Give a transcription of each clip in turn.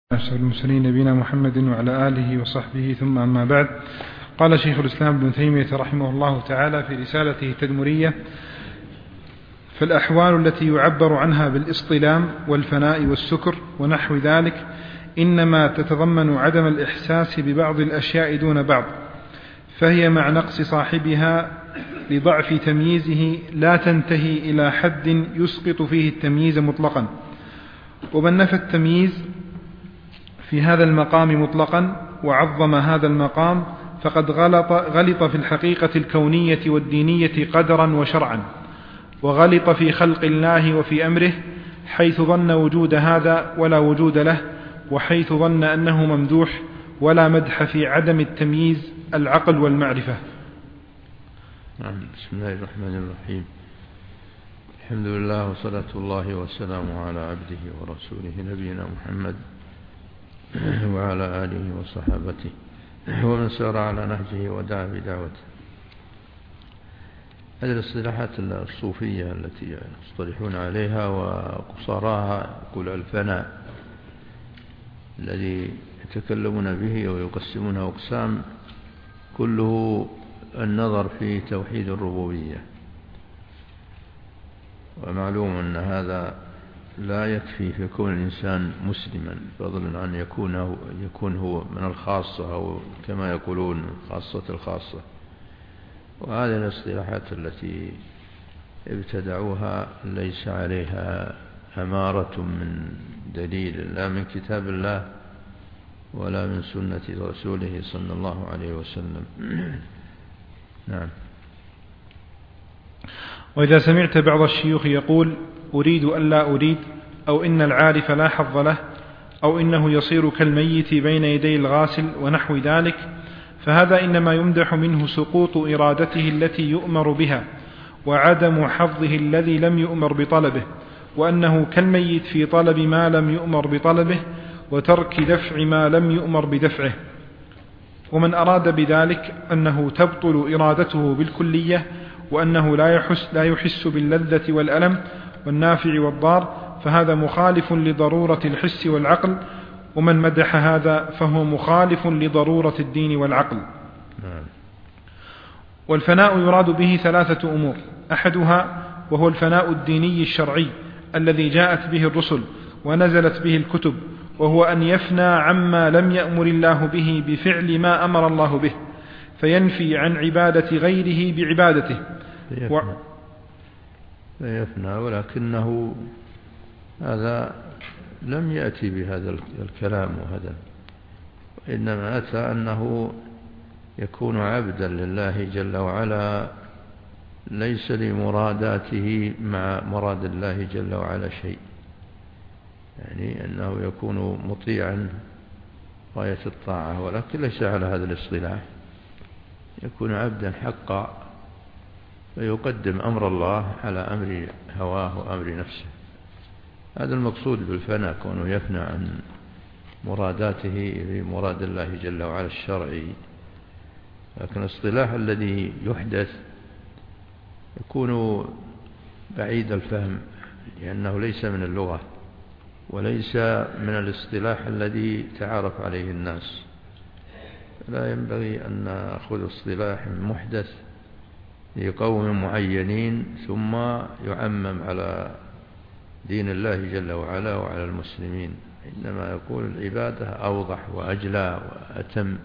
أشرف المرسلين نبينا محمد وعلى آله وصحبه ثم أما بعد. قال شيخ الإسلام ابن تيمية رحمه الله تعالى في رسالته التدمرية: فالأحوال التي يعبر عنها بالاصطلام والفناء والسكر ونحو ذلك إنما تتضمن عدم الإحساس ببعض الأشياء دون بعض، فهي مع نقص صاحبها لضعف تمييزه لا تنتهي إلى حد يسقط فيه التمييز مطلقا. ومن نفى التمييز في هذا المقام مطلقا وعظم هذا المقام فقد غلط في الحقيقة الكونية والدينية قدرا وشرعا، وغلط في خلق الله وفي أمره، حيث ظن وجود هذا ولا وجود له، وحيث ظن أنه ممدوح ولا مدح في عدم التمييز العقل والمعرفة. بسم الله الرحمن الرحيم. الحمد لله وصلاة الله وسلامه على عبده ورسوله نبينا محمد وعلى آله وصحابته ومن سار على نهجه ودعا بدعوته. هذه الاصطلاحات الصوفية التي يصطلحون عليها وقصاراها يقول الفناء الذي يتكلمون به ويقسمونه أقسام، كله النظر في توحيد الربوبية. ومعلوم أن هذا لا يكفي في كون الإنسان مسلما، فضلا عن يكون هو من الخاصة أو كما يقولون خاصة الخاصة. وهذه الاصطلاحات التي ابتدعوها ليس عليها أمارة من دليل، لا من كتاب الله ولا من سنة رسوله صلى الله عليه وسلم. نعم. وإذا سمعت بعض الشيوخ يقول أريد أن لا أريد، أو إن العارف لا حظ له، أو إنه يصير كالميت بين يدي الغاسل ونحو ذلك، فهذا إنما يمدح منه سقوط إرادته التي يؤمر بها وعدم حظه الذي لم يؤمر بطلبه، وأنه كالميت في طلب ما لم يؤمر بطلبه وترك دفع ما لم يؤمر بدفعه. ومن أراد بذلك أنه تبطل إرادته بالكلية، وأنه لا يحس باللذة والألم والنافع والضار، فهذا مخالف لضرورة الحس والعقل. ومن مدح هذا فهو مخالف لضرورة الدين والعقل. والفناء يراد به ثلاثة أمور: أحدها وهو الفناء الديني الشرعي الذي جاءت به الرسل ونزلت به الكتب، وهو أن يفنى عما لم يأمر الله به بفعل ما أمر الله به، فينفي عن عبادة غيره بعبادته. فيفنى، ولكنه هذا لم يأتي بهذا الكلام وهذا، وإنما أتى أنه يكون عبدا لله جل وعلا، ليس لمراداته مع مراد الله جل وعلا شيء، يعني أنه يكون مطيعا غاية الطاعة، ولكن ليس على هذا الاصطلاح، يكون عبدا حقا فيقدم أمر الله على أمر هواه وأمر نفسه. هذا المقصود بالفناء، كونه يفنى عن مراداته بمراد الله جل وعلا الشرعي. لكن الاصطلاح الذي يحدث يكون بعيد الفهم، لأنه ليس من اللغة وليس من الاصطلاح الذي تعارف عليه الناس. لا ينبغي أن نأخذ اصطلاح محدث لقوم معينين ثم يعمم على دين الله جل وعلا وعلى المسلمين، إنما يقول العبادة أوضح وأجلى وأتم.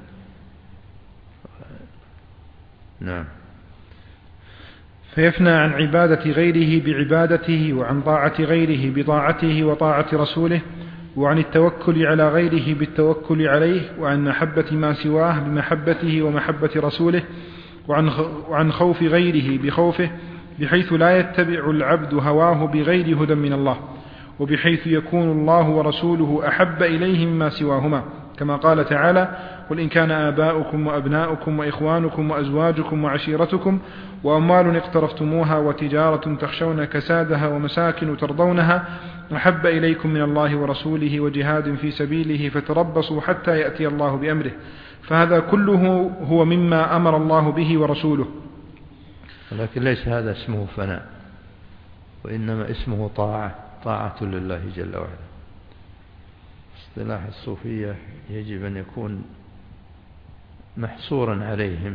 نعم. فيفنى عن عبادة غيره بعبادته، وعن طاعة غيره بطاعته وطاعة رسوله، وعن التوكل على غيره بالتوكل عليه، وعن محبة ما سواه بمحبته ومحبة رسوله، وعن خوف غيره بخوفه، بحيث لا يتبع العبد هواه بغير هدى من الله، وبحيث يكون الله ورسوله أحب إليه مما سواهما، كما قال تعالى: قل إن كان آباؤكم وأبناؤكم وإخوانكم وأزواجكم وعشيرتكم وأموال اقترفتموها وتجارة تخشون كسادها ومساكن ترضونها أحب إليكم من الله ورسوله وجهاد في سبيله فتربصوا حتى يأتي الله بأمره. فهذا كله هو مما أمر الله به ورسوله. ولكن ليس هذا اسمه فناء، وإنما اسمه طاعة لله جل وعلا. اصطلاح الصوفية يجب أن يكون محصورا عليهم،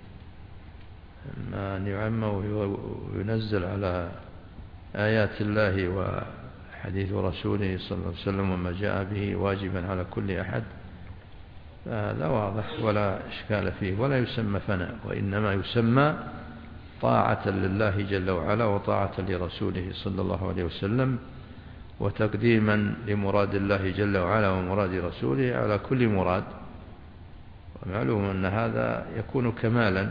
أما أن يعم وينزل على آيات الله وحديث رسوله صلى الله عليه وسلم وما جاء به واجبا على كل أحد، فلا واضح ولا إشكال فيه، ولا يسمى فناء، وإنما يسمى طاعة لله جل وعلا وطاعة لرسوله صلى الله عليه وسلم، وتقديما لمراد الله جل وعلا ومراد رسوله على كل مراد. ومعلوم أن هذا يكون كمالا،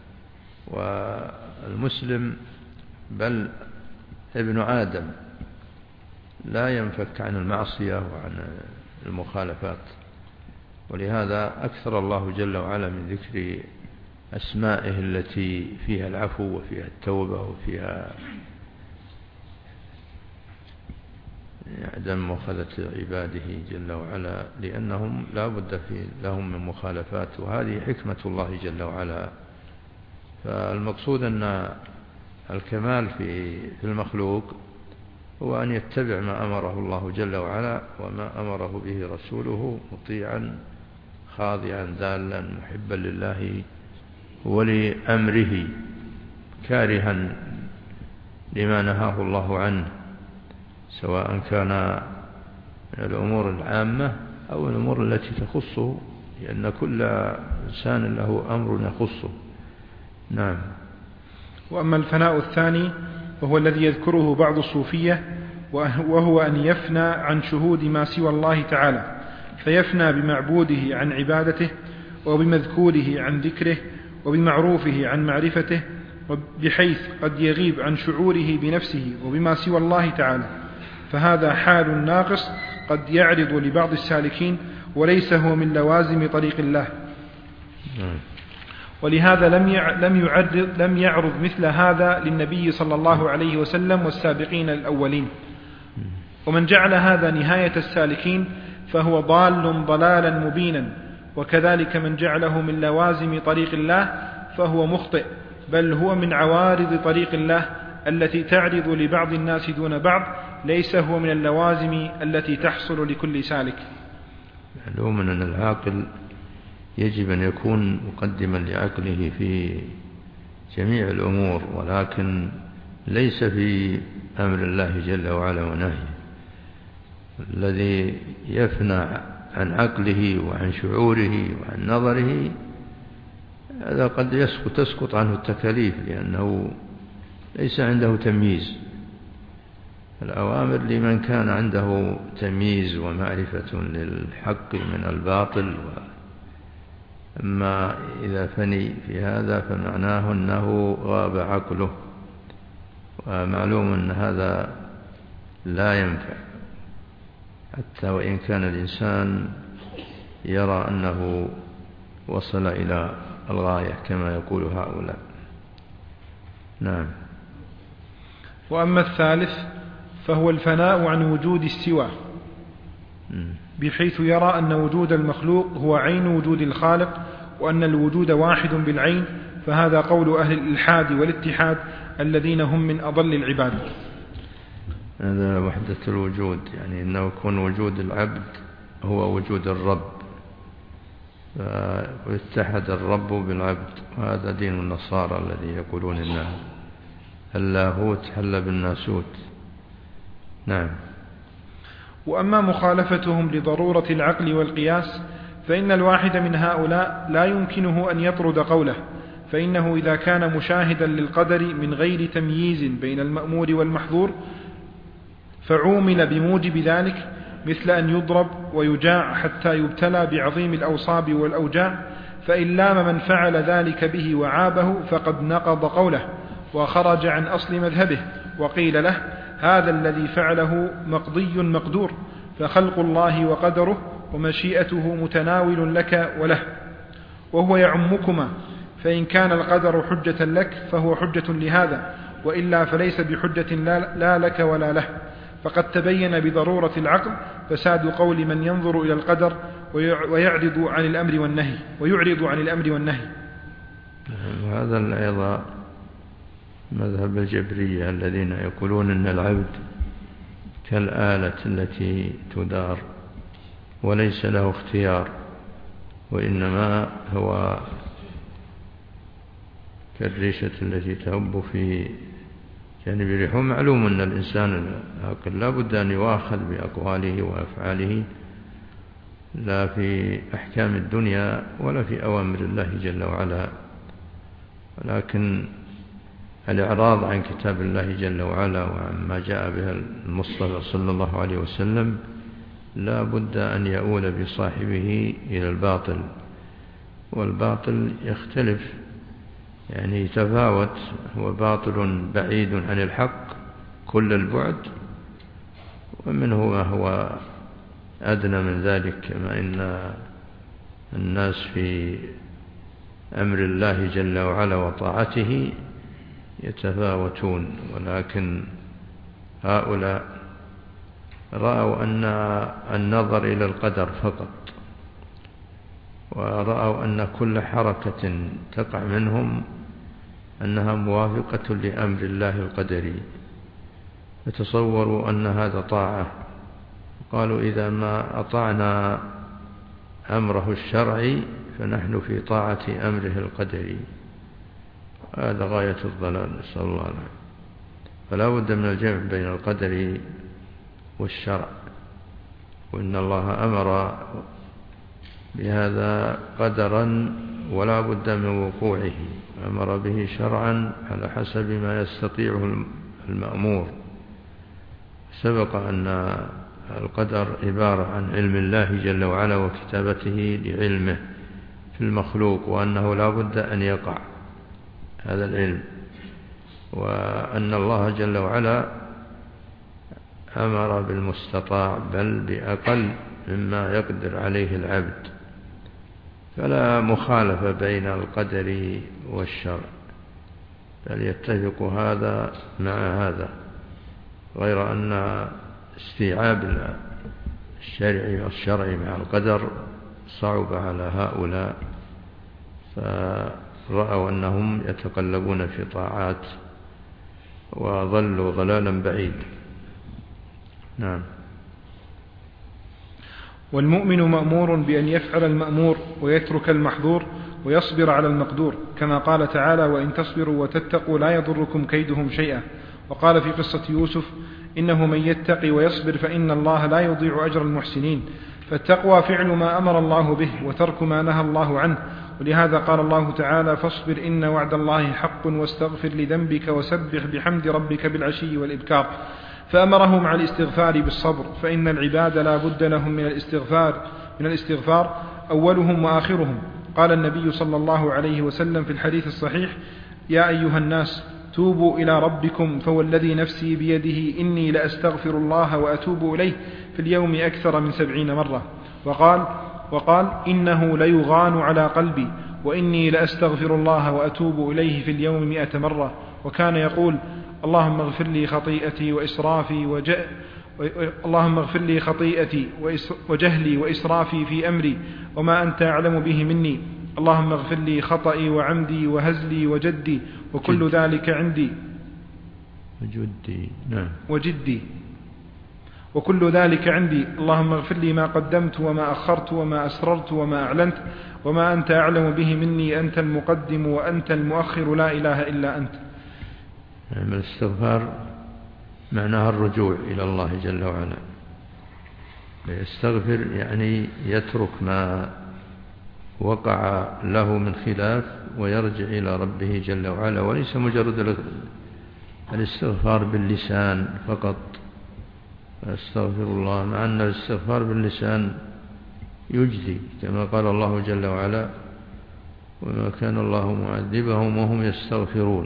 والمسلم بل ابن آدم لا ينفك عن المعصية وعن المخالفات، ولهذا أكثر الله جل وعلا من ذكر أسمائه التي فيها العفو وفيها التوبة وفيها عدم مؤاخذة عباده جل وعلا، لأنهم لا بد لهم من مخالفات، وهذه حكمة الله جل وعلا. فالمقصود أن الكمال في المخلوق هو أن يتبع ما أمره الله جل وعلا وما أمره به رسوله، مطيعا خاضعا ذالا محبا لله ولأمره، كارها لما نهاه الله عنه، سواء كان من الأمور العامة أو الأمور التي تخصه، لأن كل إنسان له أمر يخصه. نعم. وأما الفناء الثاني وهو الذي يذكره بعض الصوفية، وهو أن يفنى عن شهود ما سوى الله تعالى، فيفنى بمعبوده عن عبادته، وبمذكوره عن ذكره، وبمعروفه عن معرفته، بحيث قد يغيب عن شعوره بنفسه وبما سوى الله تعالى، فهذا حال ناقص قد يعرض لبعض السالكين، وليس هو من لوازم طريق الله. ولهذا لم يعرض مثل هذا للنبي صلى الله عليه وسلم والسابقين الأولين. ومن جعل هذا نهاية السالكين فهو ضال ضلالا مبينا، وكذلك من جعله من لوازم طريق الله فهو مخطئ، بل هو من عوارض طريق الله التي تعرض لبعض الناس دون بعض، ليس هو من اللوازم التي تحصل لكل سالك. معلوم أن العاقل يجب أن يكون مقدما لعقله في جميع الأمور، ولكن ليس في أمر الله جل وعلا ونهيه. الذي يفنى عن عقله وعن شعوره وعن نظره هذا قد تسقط عنه التكاليف، لأنه ليس عنده تمييز. الأوامر لمن كان عنده تمييز ومعرفة للحق من الباطل، أما إذا فني في هذا فمعناه أنه غاب عقله، ومعلوم أن هذا لا ينفع، حتى وإن كان الإنسان يرى أنه وصل إلى الغاية كما يقول هؤلاء. نعم. وأما الثالث فهو الفناء عن وجود السوى، بحيث يرى أن وجود المخلوق هو عين وجود الخالق، وأن الوجود واحد بالعين، فهذا قول أهل الإلحاد والاتحاد الذين هم من أضل العباد. هذا وحدة الوجود، يعني أنه يكون وجود العبد هو وجود الرب، ويتحد الرب بالعبد، وهذا دين النصارى الذي يقولون إن اللاهوت حل بالناسوت. نعم. وأما مخالفتهم لضرورة العقل والقياس، فإن الواحد من هؤلاء لا يمكنه أن يطرد قوله، فإنه إذا كان مشاهدا للقدر من غير تمييز بين المأمور والمحظور فعومل بموجب ذلك، مثل أن يضرب ويجاع حتى يبتلى بعظيم الأوصاب والأوجاع، فإن لام من فعل ذلك به وعابه فقد نقض قوله وخرج عن أصل مذهبه، وقيل له هذا الذي فعله مقضي مقدور، فخلق الله وقدره ومشيئته متناول لك وله، وهو يعمكما، فإن كان القدر حجة لك فهو حجة لهذا، وإلا فليس بحجة لا لك ولا له. فقد تبين بضرورة العقل فساد قول من ينظر إلى القدر ويعرض عن الأمر والنهي. وهذا أيضا مذهب الجبرية الذين يقولون أن العبد كالآلة التي تدار، وليس له اختيار، وإنما هو كالريشة التي تهب في جانب الريح. ومعلوم أن الإنسان العاقل لا بد أن يؤاخذ بأقواله وأفعاله، لا في أحكام الدنيا ولا في أوامر الله جل وعلا، ولكن الإعراض عن كتاب الله جل وعلا وعما جاء به المصطفى صلى الله عليه وسلم لا بد أن يؤول بصاحبه إلى الباطل. والباطل يختلف، يعني يتفاوت، هو باطل بعيد عن الحق كل البعد، ومنه ما هو أدنى من ذلك، كما إن الناس في أمر الله جل وعلا وطاعته يتفاوتون، ولكن هؤلاء رأوا أن النظر إلى القدر فقط، ورأوا أن كل حركة تقع منهم أنها موافقة لأمر الله القدري، فتصوروا أن هذا طاعة، قالوا إذا ما أطعنا أمره الشرعي فنحن في طاعة أمره القدري. هذا غاية الضلال، نسأل الله العافية. فلا بد من الجمع بين القدر والشرع، وإن الله أمر بهذا قدرا ولا بد من وقوعه، أمر به شرعا على حسب ما يستطيعه المأمور. سبق أن القدر عبارة عن علم الله جل وعلا وكتابته لعلمه في المخلوق، وأنه لا بد أن يقع هذا العلم، وأن الله جل وعلا أمر بالمستطاع بل بأقل مما يقدر عليه العبد، فلا مخالفة بين القدر والشرع، بل يتفق هذا مع هذا، غير أن استيعاب الشرع مع القدر صعب على هؤلاء، فرأوا أنهم يتقلبون في طاعات وظلوا ضلالا بعيدا. نعم. والمؤمن مأمور بأن يفعل المأمور ويترك المحظور ويصبر على المقدور، كما قال تعالى: وإن تصبروا وتتقوا لا يضركم كيدهم شيئا. وقال في قصة يوسف: إنه من يتقي ويصبر فإن الله لا يضيع أجر المحسنين. فالتقوى فعل ما أمر الله به وترك ما نهى الله عنه، ولهذا قال الله تعالى: فاصبر إن وعد الله حق واستغفر لذنبك وسبح بحمد ربك بالعشي والإبكار. فأمره مع الاستغفار بالصبر، فإن العباد لا بد لهم من الاستغفار أولهم وآخرهم. قال النبي صلى الله عليه وسلم في الحديث الصحيح: يا أيها الناس توبوا إلى ربكم فوالذي نفسي بيده إني لأستغفر الله وأتوب إليه في اليوم أكثر من 70 مرة. وقال إنه ليغان على قلبي وإني لأستغفر الله وأتوب إليه في اليوم 100 مرة. وكان يقول: اللهم اغفر لي خطيئتي وجهلي وإسرافي في أمري وما أنت أعلم به مني. اللهم اغفر لي خطئي وعمدي وهزلي وجدي وكل ذلك عندي وجدي وكل ذلك عندي. اللهم اغفر لي ما قدمت وما أخرت وما أسررت وما أعلنت وما أنت أعلم به مني. أنت المقدم وأنت المؤخر لا إله إلا أنت. الاستغفار معناها الرجوع إلى الله جل وعلا. يستغفر يعني يترك ما وقع له من خلاف ويرجع إلى ربه جل وعلا، وليس مجرد الاستغفار باللسان فقط. أستغفر الله، مع أن الاستغفار باللسان يجزي، كما قال الله جل وعلا: وما كان الله معذبهم وهم يستغفرون.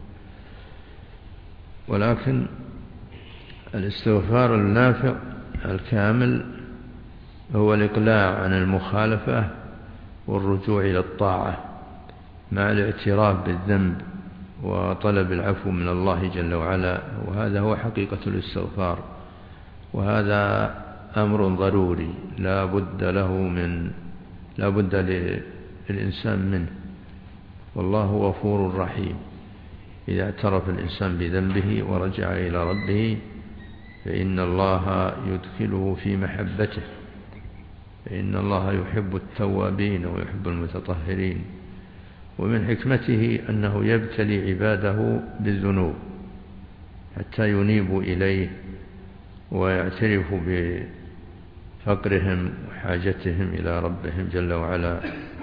ولكن الاستغفار النافع الكامل هو الإقلاع عن المخالفة والرجوع إلى الطاعة مع الاعتراف بالذنب وطلب العفو من الله جل وعلا، وهذا هو حقيقة الاستغفار، وهذا أمر ضروري لا بد للإنسان منه. والله غفور رحيم، إذا اعترف الإنسان بذنبه ورجع إلى ربه فإن الله يدخله في محبته فإن الله يحب التوابين ويحب المتطهرين. ومن حكمته أنه يبتلي عباده بالذنوب حتى ينيبوا إليه ويعترفوا بفقرهم وحاجتهم إلى ربهم جل وعلا،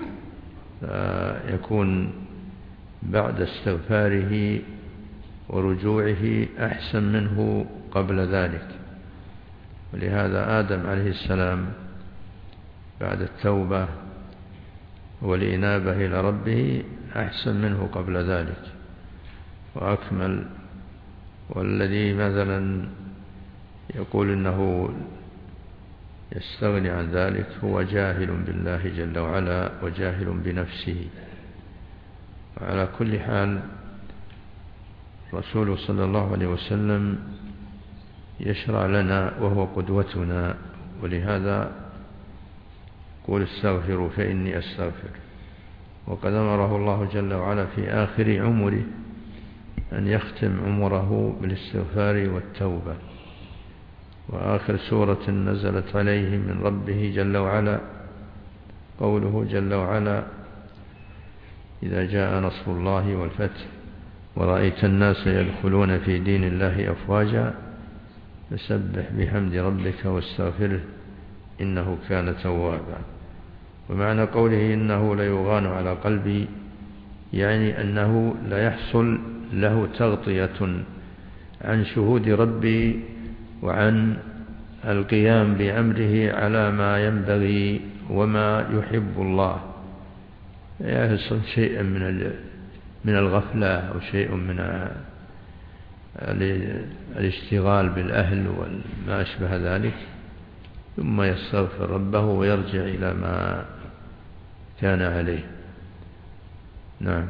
فيكون بعد استغفاره ورجوعه أحسن منه قبل ذلك. ولهذا آدم عليه السلام بعد التوبة والإنابة إلى ربه أحسن منه قبل ذلك وأكمل. والذي مثلا يقول إنه يستغني عن ذلك هو جاهل بالله جل وعلا وجاهل بنفسه. وعلى كل حال رسول صلى الله عليه وسلم يشرع لنا وهو قدوتنا، ولهذا قل استغفروا فإني أستغفر. وقد أمره الله جل وعلا في آخر عمره أن يختم عمره بالاستغفار والتوبة. وآخر سورة نزلت عليه من ربه جل وعلا قوله جل وعلا: إذا جاء نصر الله والفتح ورأيت الناس يدخلون في دين الله أفواجا فسبح بحمد ربك واستغفره إنه كان توابا. ومعنى قوله إنه ليغان على قلبي يعني أنه لا يحصل له تغطية عن شهود ربي وعن القيام بأمره على ما ينبغي وما يحب الله، يحصل شيء من الغفلة أو شيء من الاشتغال بالأهل وما أشبه ذلك، ثم يستغفر ربه ويرجع إلى ما كان عليه. نعم.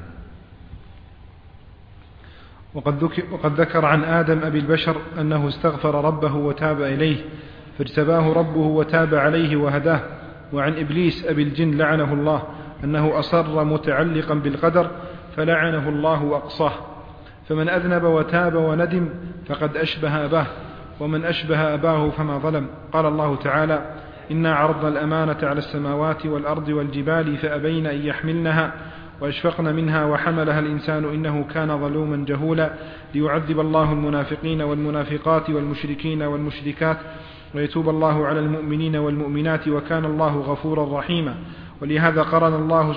وقد ذكر عن آدم أبي البشر أنه استغفر ربه وتاب إليه فاجتباه ربه وتاب عليه وهداه. وعن إبليس أبي الجن لعنه الله أنه أصر متعلقا بالقدر فلعنه الله وأقصاه. فمن أذنب وتاب وندم فقد أشبه أباه، ومن أشبه أباه فما ظلم. قال الله تعالى: إنا عرضنا الأمانة على السماوات والأرض والجبال فأبين أن يحملنها وأشفقن منها وحملها الإنسان إنه كان ظلوما جهولا ليعذب الله المنافقين والمنافقات والمشركين والمشركات ويتوب الله على المؤمنين والمؤمنات وكان الله غفورا رحيما. ولهذا قرن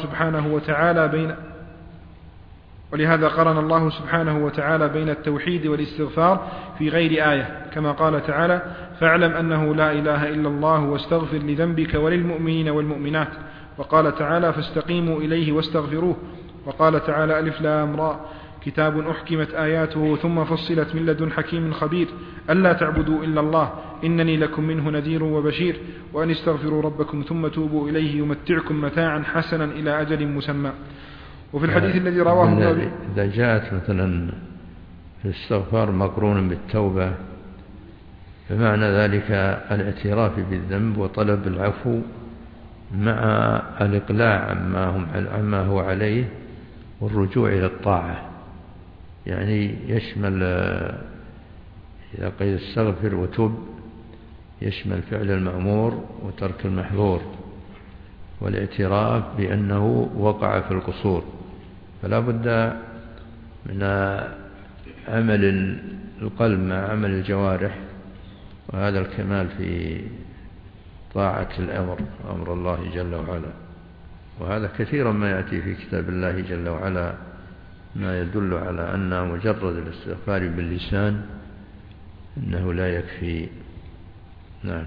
الله سبحانه وتعالى بين التوحيد والاستغفار في غير آية، كما قال تعالى: فاعلم أنه لا إله إلا الله واستغفر لذنبك وللمؤمنين والمؤمنات. وقال تعالى: فاستقيموا إليه واستغفروه. وقال تعالى: ألف لام را كتاب أحكمت آياته ثم فصلت من لدن حكيم خبير ألا تعبدوا إلا الله إنني لكم منه نذير وبشير وأن استغفروا ربكم ثم توبوا إليه يمتعكم متاعا حسنا إلى أجل مسمى. وفي الحديث الذي رواه النبي إذا جاءت مثلا في الاستغفار مقرون بالتوبة فمعنى ذلك الاعتراف بالذنب وطلب العفو مع الإقلاع عما هو عليه والرجوع إلى الطاعة. يعني يشمل إذا قيل استغفر وتب يشمل فعل المأمور وترك المحظور والاعتراف بأنه وقع في القصور. فلا بد من عمل القلب مع عمل الجوارح، وهذا الكمال في طاعة أمر الله جل وعلا. وهذا كثيرا ما يأتي في كتاب الله جل وعلا ما يدل على أن مجرد الاستغفار باللسان إنه لا يكفي. نعم.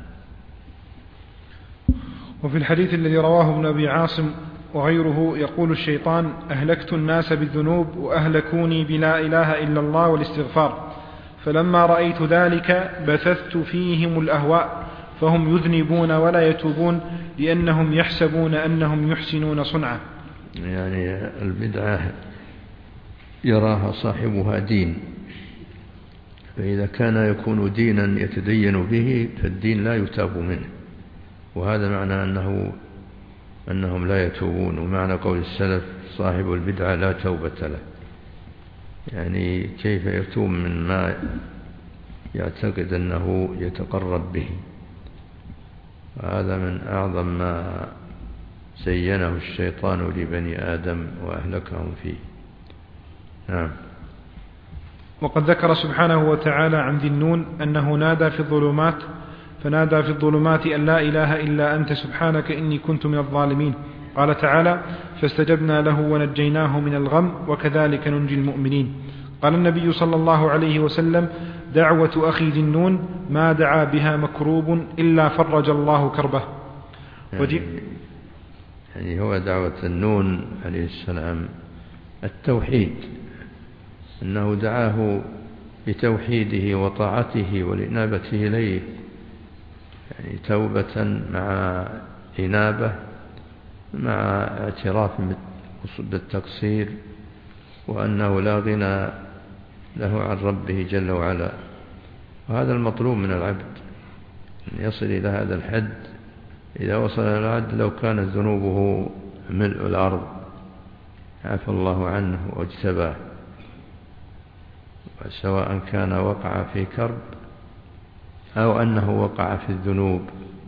وفي الحديث الذي رواه ابن أبي عاصم وغيره يقول الشيطان: أهلكت الناس بالذنوب وأهلكوني بلا إله إلا الله والاستغفار، فلما رأيت ذلك بثثت فيهم الأهواء فهم يذنبون ولا يتوبون لأنهم يحسبون أنهم يحسنون صنعا. يعني البدعة يراها صاحبها دين، فإذا كان يكون دينا يتدين به فالدين لا يتاب منه، وهذا معنى أنهم لا يتوبون. ومعنى قول السلف: صاحب البدعة لا توبة له. يعني كيف يتوب من ما يعتقد أنه يتقرب به. هذا من أعظم ما زينه الشيطان لبني آدم وأهلكهم فيه. نعم. وقد ذكر سبحانه وتعالى عن ذي النون أنه نادى في الظلمات فنادى في الظلمات أن لا إله إلا أنت سبحانك إني كنت من الظالمين. قال تعالى فاستجبنا له ونجيناه من الغم وكذلك ننجي المؤمنين. قال النبي صلى الله عليه وسلم دعوة أخي ذي النون ما دعا بها مكروب إلا فرج الله كربه. يعني هو دعوة النون عليه السلام التوحيد، أنه دعاه بتوحيده وطاعته والإنابة إليه، يعني توبة مع إنابة مع اعتراف بالتقصير وأنه لا غنى له عن ربه جل وعلا. وهذا المطلوب من العبد أن يصل إلى هذا الحد. إذا وصل إلى العبد لو كانت ذنوبه ملء الأرض عفى الله عنه واجتباه، سواء كان وقع في كرب أو أنه وقع في الذنوب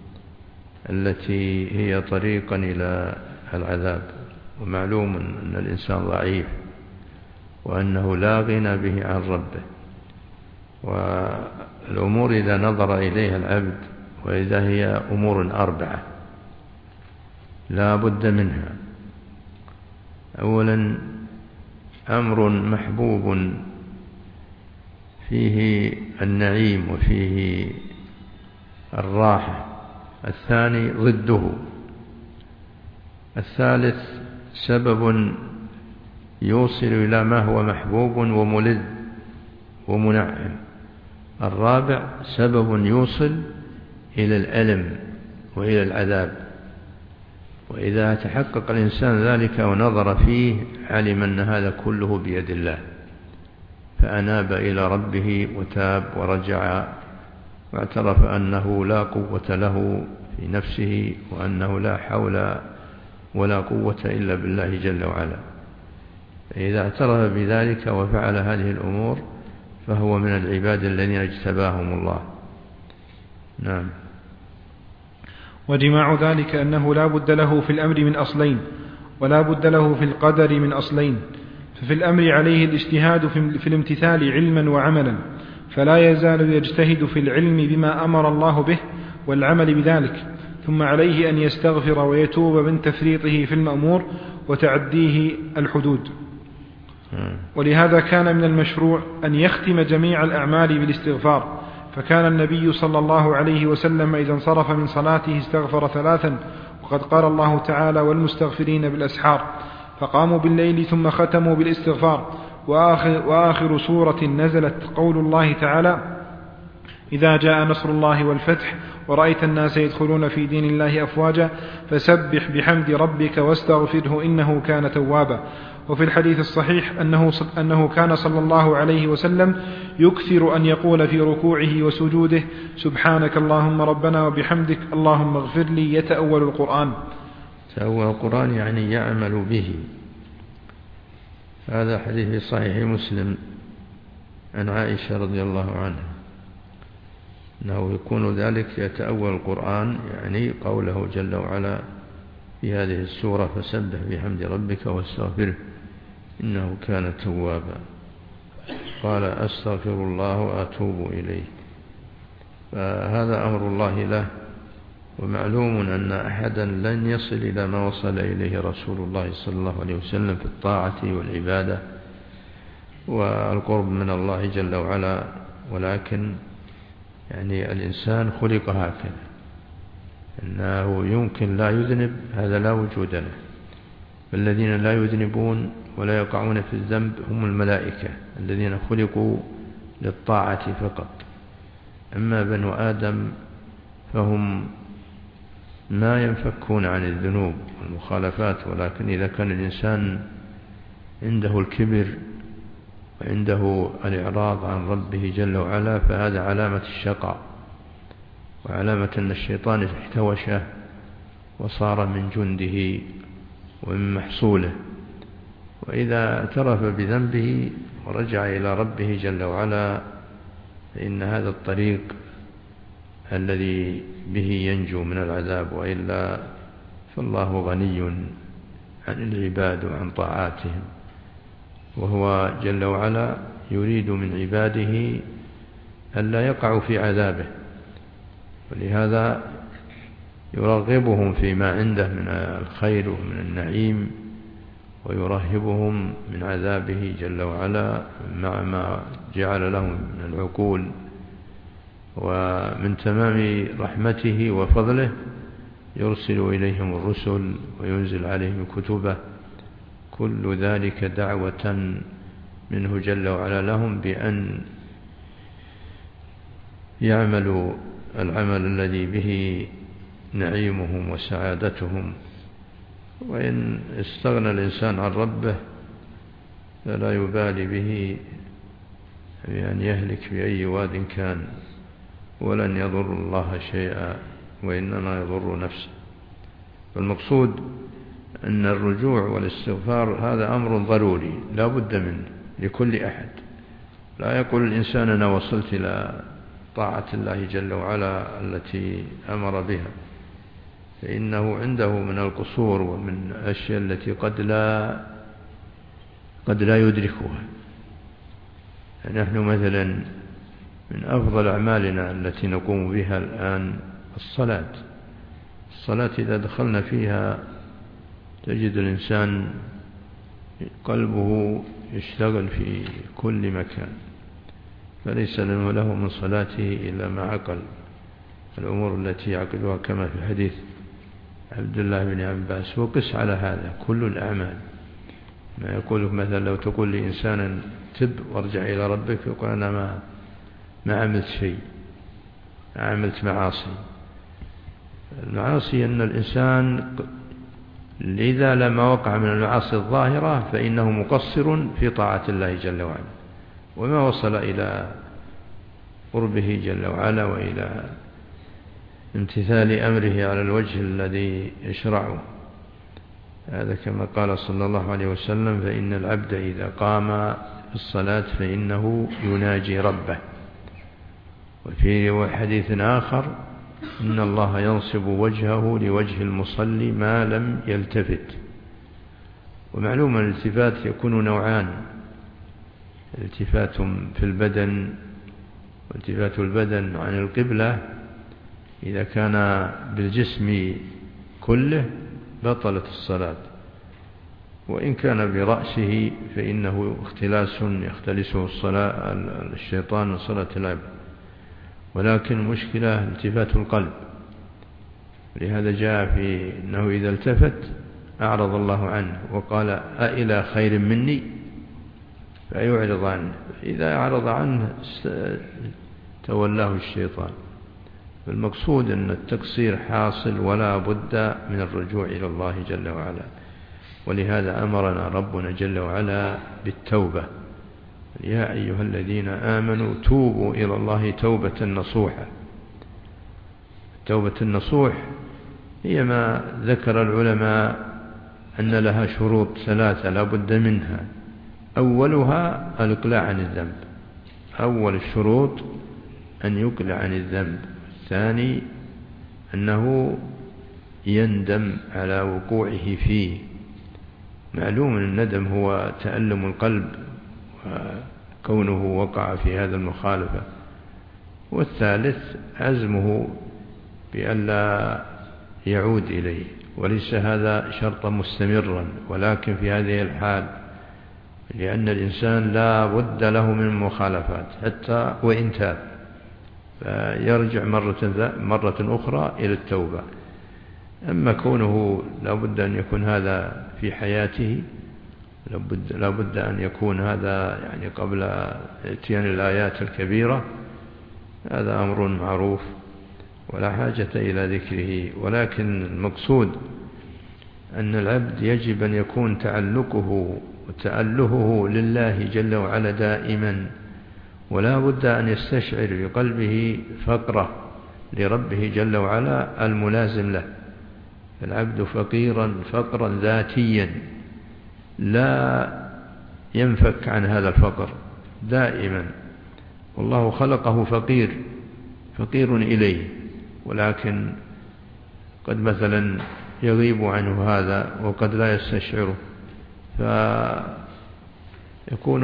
التي هي طريقا إلى العذاب. ومعلوم أن الإنسان ضعيف وأنه لا غنى به عن ربه، والأمور إذا نظر إليها العبد وإذا هي أمور أربعة لا بد منها. أولا أمر محبوب فيه النعيم وفيه الراحة، الثاني ضده، الثالث سبب يوصل إلى ما هو محبوب وملذ ومنعم، الرابع سبب يوصل إلى الألم وإلى العذاب. وإذا تحقق الإنسان ذلك ونظر فيه علم أن هذا كله بيد الله، فأناب إلى ربه وتاب ورجع واعترف أنه لا قوة له في نفسه وأنه لا حول ولا قوة إلا بالله جل وعلا. فإذا اعترف بذلك وفعل هذه الأمور فهو من العباد الذين اجتباهم الله. نعم. وجماع ذلك أنه لا بد له في الأمر من أصلين ولا بد له في القدر من أصلين. ففي الأمر عليه الاجتهاد في الامتثال علما وعملا، فلا يزال يجتهد في العلم بما أمر الله به والعمل بذلك، ثم عليه أن يستغفر ويتوب من تفريطه في المأمور وتعديه الحدود. ولهذا كان من المشروع أن يختم جميع الأعمال بالاستغفار، فكان النبي صلى الله عليه وسلم إذا انصرف من صلاته استغفر 3، وقد قال الله تعالى والمستغفرين بالأسحار، فقاموا بالليل ثم ختموا بالاستغفار. وآخر سورة نزلت قول الله تعالى إذا جاء نصر الله والفتح ورأيت الناس يدخلون في دين الله أفواجا فسبح بحمد ربك واستغفره إنه كان توابا. وفي الحديث الصحيح أنه كان صلى الله عليه وسلم يكثر أن يقول في ركوعه وسجوده سبحانك اللهم ربنا وبحمدك اللهم اغفر لي. يتأول القرآن. تأول القرآن يعني يعمل به. هذا حديث في صحيح مسلم عن عائشة رضي الله عنها أنه يكون ذلك يتأول القرآن، يعني قوله جل وعلا في هذه السورة فسبح بحمد ربك واستغفره إنه كان توابا. قال أستغفر الله وأتوب إليه. فهذا أمر الله له، ومعلوم أن أحدا لن يصل إلى ما وصل إليه رسول الله صلى الله عليه وسلم في الطاعة والعبادة والقرب من الله جل وعلا، ولكن يعني الإنسان خلق هكذا أنه يمكن لا يذنب، هذا لا وجود له. فالذين لا يذنبون ولا يقعون في الذنب هم الملائكة الذين خلقوا للطاعة فقط. أما بنو آدم فهم ما ينفكون عن الذنوب والمخالفات، ولكن إذا كان الإنسان عنده الكبر وعنده الإعراض عن ربه جل وعلا فهذا علامة الشقاء وعلامة أن الشيطان احتوشه وصار من جنده ومن محصوله. وإذا اعترف بذنبه ورجع إلى ربه جل وعلا فإن هذا الطريق الذي به ينجو من العذاب، وإلا فالله غني عن العباد وعن طاعاتهم، وهو جل وعلا يريد من عباده ألا يقعوا في عذابه، ولهذا يرغبهم فيما عنده من الخير ومن النعيم، ويرهبهم من عذابه جل وعلا مع ما جعل لهم من العقول. ومن تمام رحمته وفضله يرسل إليهم الرسل وينزل عليهم كتبه، كل ذلك دعوة منه جل وعلا لهم بأن يعملوا العمل الذي به نعيمهم وسعادتهم. وإن استغنى الإنسان عن ربه فلا يبالي به بأن يهلك في أي واد كان، ولن يضر الله شيئا وإنما يضر نفسه. والمقصود أن الرجوع والاستغفار هذا أمر ضروري لا بد منه لكل أحد. لا يقول الإنسان أنا وصلت إلى طاعة الله جل وعلا التي أمر بها، فإنه عنده من القصور ومن الأشياء التي قد لا يدركها. نحن مثلا من أفضل أعمالنا التي نقوم بها الآن الصلاة إذا دخلنا فيها تجد الإنسان قلبه يشتغل في كل مكان، فليس له من صلاته إلا ما عقل الأمور التي يعقلها، كما في حديث عبد الله بن عباس. وقس على هذا كل الأعمال، ما يقول مثلا لو تقول لإنسانا تب وارجع إلى ربك يقول أنا ما عملت شيء، عملت معاصي. المعاصي أن الإنسان إذا لما وقع من المعاصي الظاهرة فإنه مقصر في طاعة الله جل وعلا، وما وصل إلى قربه جل وعلا وإلى امتثال أمره على الوجه الذي يشرعه. هذا كما قال صلى الله عليه وسلم: فإن العبد إذا قام في الصلاة فإنه يناجي ربه. وفي حديث آخر: إن الله ينصب وجهه لوجه المصلي ما لم يلتفت. ومعلوم الالتفات يكون نوعان: التفات في البدن، والتفات البدن عن القبلة إذا كان بالجسم كله بطلت الصلاة، وإن كان برأسه فإنه اختلاس يختلسه الشيطان من صلاة العبد. ولكن المشكلة التفات القلب، لهذا جاء في أنه إذا التفت أعرض الله عنه وقال: أإلى خير مني؟ فيعرض عنه، إذا أعرض عنه تولاه الشيطان. فالمقصود أن التقصير حاصل ولا بد من الرجوع إلى الله جل وعلا، ولهذا أمرنا ربنا جل وعلا بالتوبة: يا أيها الذين آمنوا توبوا إلى الله توبة نصوحا. التوبة النصوح هي ما ذكر العلماء أن لها شروط 3 لا بد منها. أولها الإقلاع عن الذنب، أول الشروط أن يقلع عن الذنب. الثاني أنه يندم على وقوعه فيه، معلوم أن الندم هو تألم القلب وكونه وقع في هذا المخالفة. والثالث عزمه بألا يعود إليه، وليس هذا شرطا مستمرا، ولكن في هذه الحال، لأن الإنسان لا بد له من المخالفات حتى وإن تاب، فيرجع مرة أخرى إلى التوبة. أما كونه لا بد أن يكون هذا في حياته، لا بد أن يكون هذا يعني قبل اتيان الآيات الكبيرة، هذا أمر معروف ولا حاجة إلى ذكره. ولكن المقصود أن العبد يجب أن يكون تعلقه وتألهه لله جل وعلا دائما، ولا بد أن يستشعر بقلبه فقره لربه جل وعلا الملازم له. العبد فقيرا فقرا ذاتيا لا ينفك عن هذا الفقر دائما، والله خلقه فقير إليه، ولكن قد مثلا يغيب عنه هذا وقد لا يستشعره، فيكون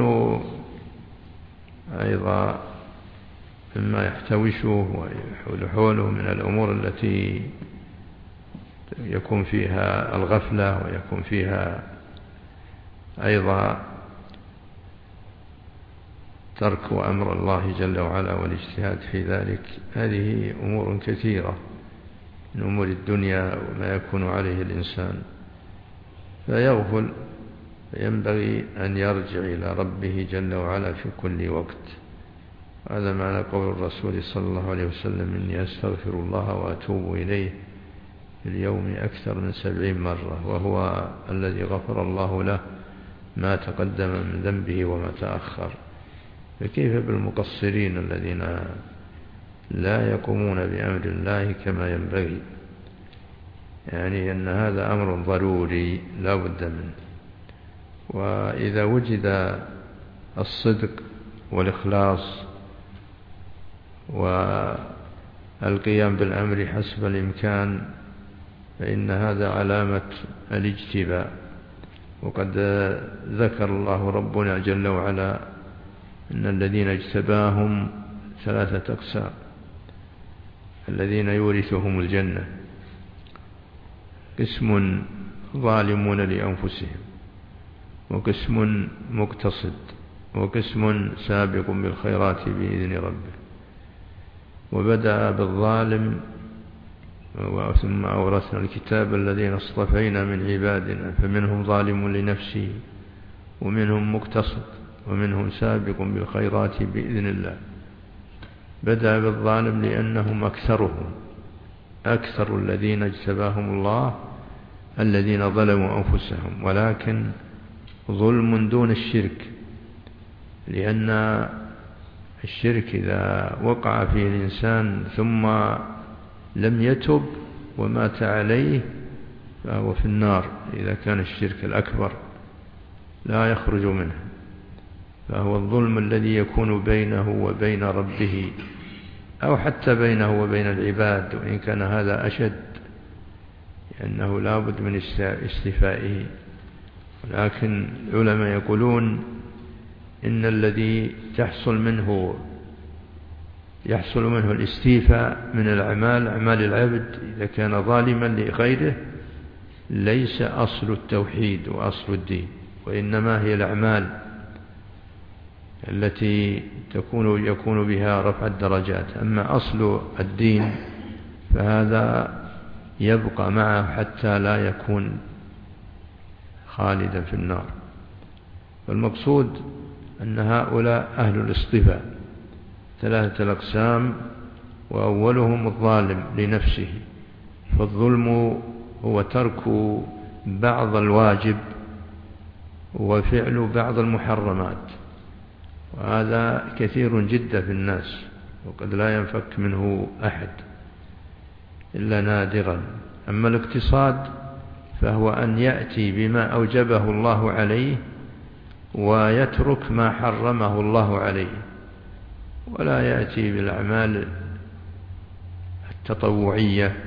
أيضا مما يحتوشه ويحول حوله من الأمور التي يكون فيها الغفلة ويكون فيها أيضا ترك أمر الله جل وعلا والاجتهاد في ذلك. هذه أمور كثيرة من أمور الدنيا وما يكون عليه الإنسان فيغفل، فينبغي أن يرجع إلى ربه جل وعلا في كل وقت. هذا معنى قول الرسول صلى الله عليه وسلم: إني أستغفر الله وأتوب إليه في اليوم أكثر من 70 مرة، وهو الذي غفر الله له ما تقدم من ذنبه وما تأخر. فكيف بالمقصرين الذين لا يقومون بأمر الله كما ينبغي؟ يعني أن هذا أمر ضروري لا بد منه. وإذا وجد الصدق والإخلاص والقيام بالأمر حسب الإمكان فإن هذا علامة الاجتباء. وقد ذكر الله ربنا جل وعلا إن الذين اجتباهم 3 أقسام: الذين يورثهم الجنة، قسم ظالمون لأنفسهم، وقسم مقتصد، وقسم سابق بالخيرات بإذن ربه. وبدأ بالظالم ثم أورثنا الكتاب الذين اصطفينا من عبادنا فمنهم ظالم لنفسه ومنهم مقتصد ومنهم سابق بالخيرات بإذن الله. بدأ بالظالم لأنهم أكثر الذين اجتباهم الله الذين ظلموا أنفسهم، ولكن ظلم دون الشرك، لأن الشرك إذا وقع فيه الإنسان ثم لم يتب ومات عليه فهو في النار. إذا كان الشرك الأكبر لا يخرج منه، فهو الظلم الذي يكون بينه وبين ربه أو حتى بينه وبين العباد، وإن كان هذا أشد لأنه لا بد من استيفائه. ولكن العلماء يقولون إن الذي يحصل منه الاستيفاء من أعمال العبد إذا كان ظالما لغيره ليس أصل التوحيد وأصل الدين، وإنما هي الأعمال التي يكون بها رفع الدرجات. أما أصل الدين فهذا يبقى معه حتى لا يكون خالدا في النار. والمقصود أن هؤلاء أهل الاصطفاء 3 أقسام، وأولهم الظالم لنفسه. فالظلم هو ترك بعض الواجب وفعل بعض المحرمات، وهذا كثير جدا في الناس وقد لا ينفك منه أحد إلا نادرا. أما الاقتصاد فهو أن يأتي بما أوجبه الله عليه ويترك ما حرمه الله عليه، ولا يأتي بالأعمال التطوعية،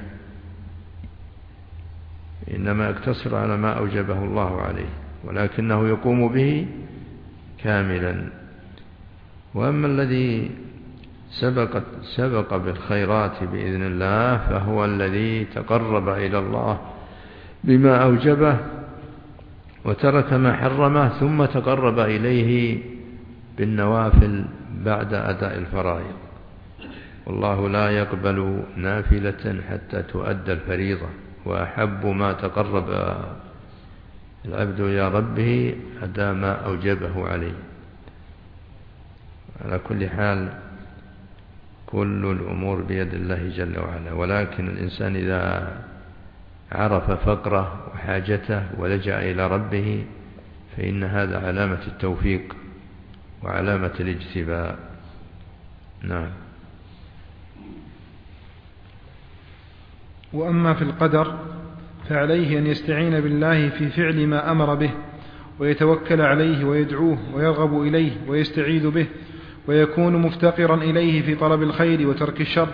إنما يقتصر على ما أوجبه الله عليه ولكنه يقوم به كاملا. وأما الذي سبق بالخيرات بإذن الله فهو الذي تقرب إلى الله بما أوجبه وترك ما حرمه ثم تقرب إليه بالنوافل بعد أداء الفرائض. والله لا يقبل نافلة حتى تؤدى الفريضة، وأحب ما تقرب العبد إلى ربه أداء ما أوجبه عليه. على كل حال كل الأمور بيد الله جل وعلا، ولكن الإنسان إذا عرف فقره وحاجته ولجأ إلى ربه فإن هذا علامة التوفيق وعلامة الاجتباء. نعم. وأما في القدر فعليه أن يستعين بالله في فعل ما أمر به، ويتوكل عليه ويدعوه ويرغب إليه ويستعيذ به، ويكون مفتقرا إليه في طلب الخير وترك الشر،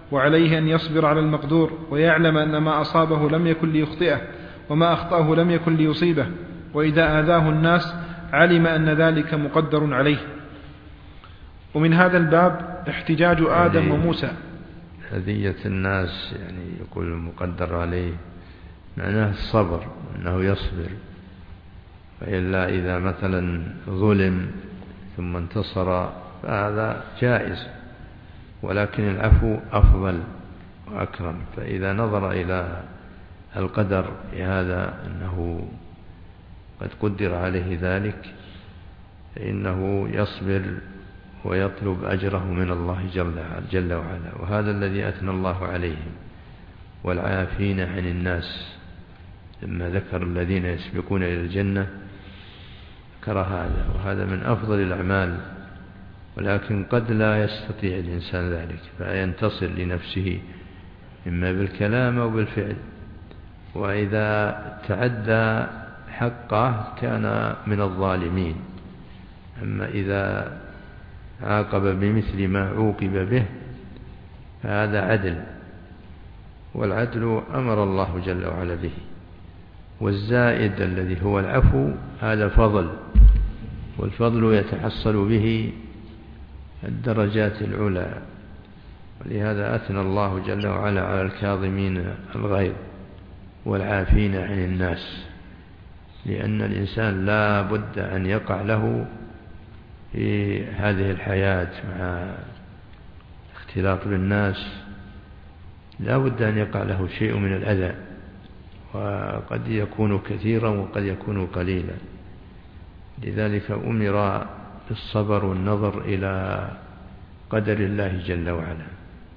وعليه أن يصبر على المقدور، ويعلم أن ما أصابه لم يكن ليخطئه، وما أخطأه لم يكن ليصيبه، وإذا آذاه الناس علم أن ذلك مقدر عليه. ومن هذا الباب احتجاج آدم وموسى. أذية الناس يعني يقول مقدر عليه، معناه الصبر، أنه يصبر. فإلا إذا مثلا ظلم ثم انتصر فهذا جائز، ولكن العفو أفضل وأكرم. فإذا نظر إلى القدر بهذا أنه قد قدر عليه ذلك فإنه يصبر ويطلب أجره من الله جل وعلا. وهذا الذي أثنى الله عليهم، والعافين عن الناس. لما ذكر الذين يسبقون إلى الجنة ذكر هذا، وهذا من أفضل الأعمال، ولكن قد لا يستطيع الإنسان ذلك، فينتصر لنفسه إما بالكلام أو بالفعل. وإذا تعدى حقه كان من الظالمين. أما إذا عاقب بمثل ما عوقب به فهذا عدل، والعدل أمر الله جل وعلا به. والزائد الذي هو العفو هذا فضل، والفضل يتحصل به الدرجات العلى. ولهذا أثنى الله جل وعلا على الكاظمين الغيظ والعافين عن الناس، لأن الإنسان لا بد أن يقع له في هذه الحياة مع اختلاط بالناس، لا بد أن يقع له شيء من الأذى، وقد يكون كثيرا وقد يكون قليلا. لذلك أمر بالصبر والنظر إلى قدر الله جل وعلا.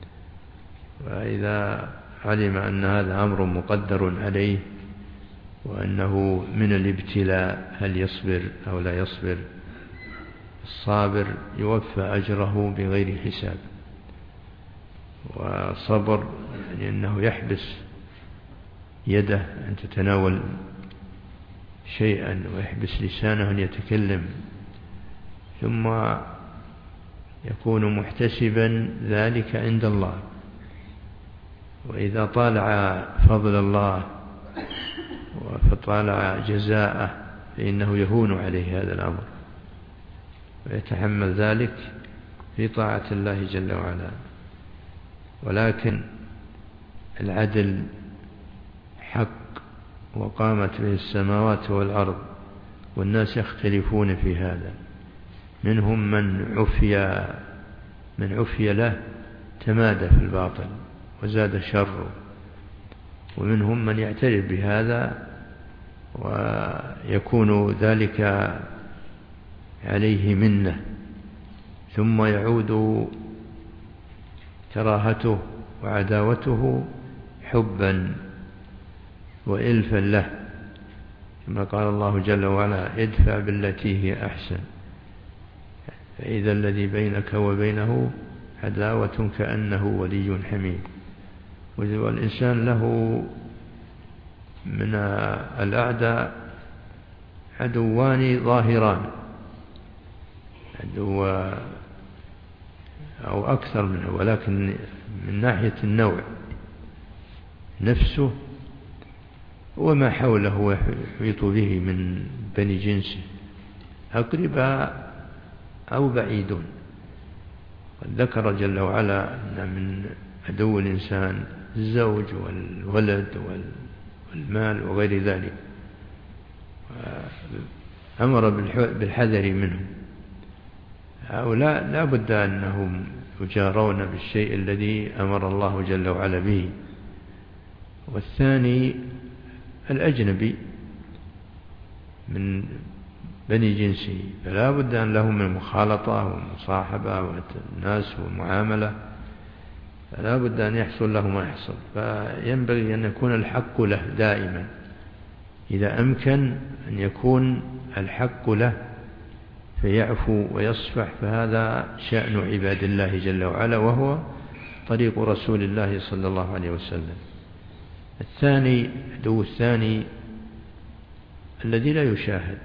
وإذا علم أن هذا أمر مقدر عليه وأنه من الابتلاء هل يصبر أو لا يصبر، الصابر يوفى أجره بغير حساب. وصبر يعني أنه يحبس يده أن تتناول شيئا، ويحبس لسانه أن يتكلم، ثم يكون محتسبا ذلك عند الله. وإذا طالع فضل الله فطالع جزاءه فإنه يهون عليه هذا الأمر، ويتحمل ذلك في طاعة الله جل وعلا. ولكن العدل حق وقامت به السماوات والأرض، والناس يختلفون في هذا. منهم من عفي له تمادى في الباطل وزاد شره، ومنهم من يعترف بهذا ويكون ذلك عليه منة، ثم يعود كراهته وعداوته حبا وإلفا له، كما قال الله جل وعلا: ادفع بالتي هي أحسن فإذا الذي بينك وبينه عداوة كأنه ولي حميم. والإنسان له من الأعداء عدوان ظاهران، عدو أو أكثر منه، ولكن من ناحية النوع نفسه وما حوله ويحيط به من بني جنسه، أقرباء أو بعيدون. قد ذكر جل وعلا أن من عدو الإنسان الزوج والولد والمال وغير ذلك، أمر بالحذر منهم. هؤلاء لا بد أنهم يجارون بالشيء الذي أمر الله جل وعلا به. والثاني الأجنبي من بني جنسه، فلا بد أن له من مخالطة ومصاحبة والناس ومعاملة، فلا بد أن يحصل له ما يحصل. فينبغي أن يكون الحق له دائما، إذا أمكن أن يكون الحق له فيعفو ويصفح، فهذا شأن عباد الله جل وعلا، وهو طريق رسول الله صلى الله عليه وسلم. الثاني عدو الثاني الذي لا يشاهد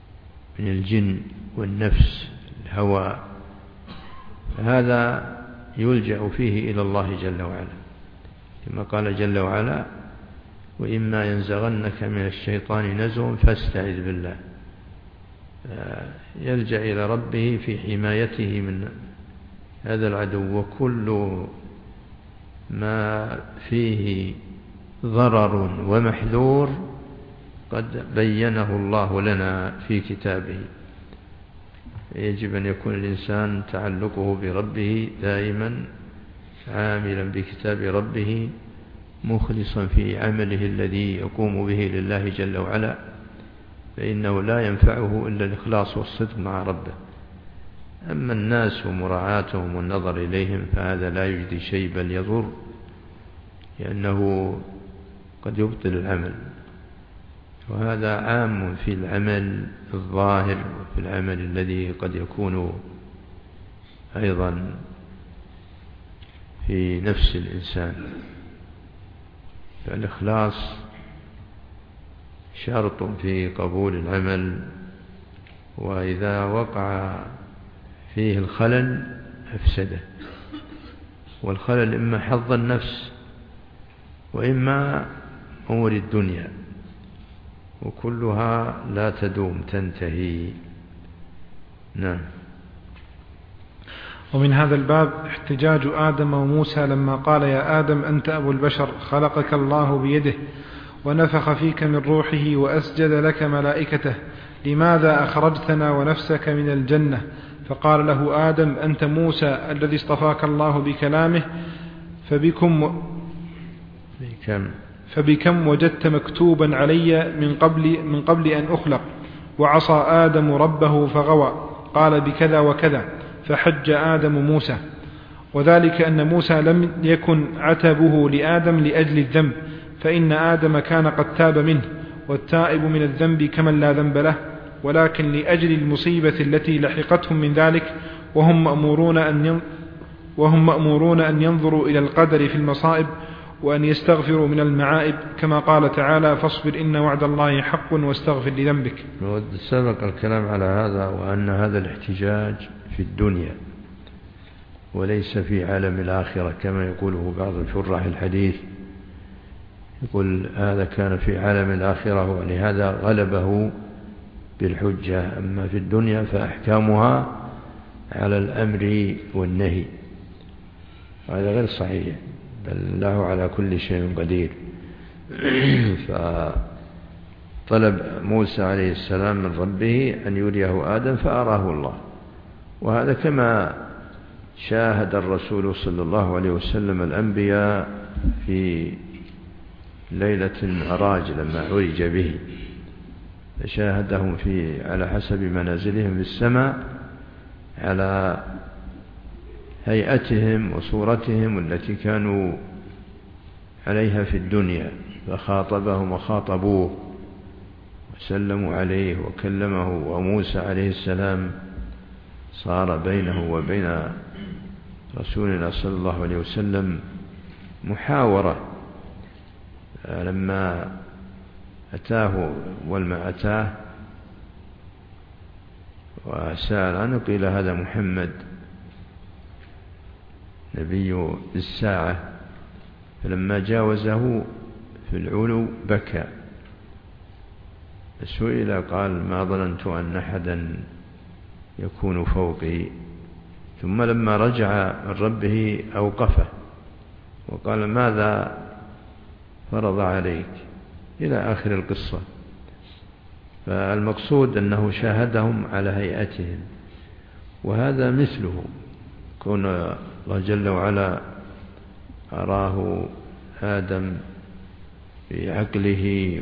من الجن والنفس الهوى، هذا يلجأ فيه إلى الله جل وعلا، كما قال جل وعلا: وإما ينزغنك من الشيطان نزغ فاستعذ بالله. يلجأ إلى ربه في حمايته من هذا العدو، وكل ما فيه ضرر ومحذور قد بينه الله لنا في كتابه. يجب أن يكون الإنسان تعلقه بربه دائما عاملا بكتاب ربه، مخلصا في عمله الذي يقوم به لله جل وعلا، فإنه لا ينفعه إلا الإخلاص والصدق مع ربه. أما الناس ومراعاتهم والنظر إليهم فهذا لا يجدي شيء بل يضر، لأنه قد يبطل العمل. وهذا عام في العمل الظاهر وفي العمل الذي قد يكون أيضا في نفس الإنسان. فالإخلاص شرط في قبول العمل، وإذا وقع فيه الخلل أفسده. والخلل إما حظ النفس وإما أمور الدنيا، وكلها لا تدوم تنتهي. نعم. ومن هذا الباب احتجاج آدم وموسى لما قال: يا آدم أنت أبو البشر، خلقك الله بيده ونفخ فيك من روحه وأسجد لك ملائكته، لماذا أخرجتنا ونفسك من الجنة؟ فقال له آدم: أنت موسى الذي اصطفاك الله بكلامه، فبكم وجدت مكتوبا علي من قبل أن أخلق. وعصى آدم ربه فغوى، قال: بكذا وكذا. فحج آدم موسى، وذلك أن موسى لم يكن عتبه لآدم لأجل الذنب، فإن آدم كان قد تاب منه، والتائب من الذنب كمن لا ذنب له، ولكن لأجل المصيبة التي لحقتهم من ذلك، وهم مأمورون أن ينظروا إلى القدر في المصائب، وأن يستغفروا من المعائب، كما قال تعالى: فاصبر إن وعد الله حق واستغفر لذنبك. سبق الكلام على هذا، وأن هذا الاحتجاج في الدنيا وليس في عالم الآخرة كما يقوله بعض شراح الحديث، يقول هذا كان في عالم الآخرة ولهذا غلبه بالحجة، أما في الدنيا فأحكامها على الأمر والنهي. هذا غير صحيح، بل الله على كل شيء قدير. فطلب موسى عليه السلام من ربه أن يريه آدم فأراه الله، وهذا كما شاهد الرسول صلى الله عليه وسلم الأنبياء في ليلة المعراج لما عرج به، فشاهدهم على حسب منازلهم في السماء على هيئتهم وصورتهم التي كانوا عليها في الدنيا، فخاطبهم وخاطبوه وسلموا عليه وكلمه. وموسى عليه السلام صار بينه وبين رسولنا صلى الله عليه وسلم محاورة لما أتاه والما أتاه وسأل عنه، قيل هذا محمد نبي الساعة. فلما جاوزه في العلو بكى، سئل قال: ما ظننت أن أحدا يكون فوقي. ثم لما رجع من ربه أوقفه وقال: ماذا فرض عليك؟ إلى آخر القصة. فالمقصود أنه شاهدهم على هيئتهم، وهذا مثله كون الله جل وعلا أراه آدم بعقله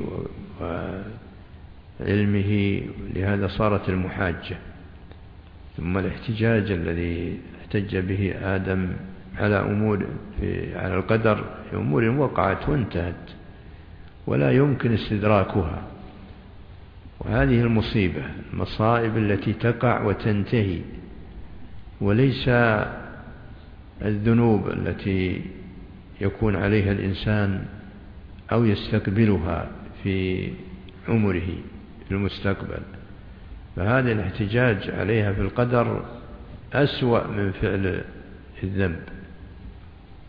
وعلمه، لهذا صارت المحاجة. ثم الاحتجاج الذي احتج به آدم على على القدر في أمور وقعت وانتهت ولا يمكن استدراكها. وهذه المصائب التي تقع وتنتهي، وليس الذنوب التي يكون عليها الإنسان أو يستقبلها في عمره في المستقبل. فهذا الاحتجاج عليها في القدر أسوأ من فعل الذنب،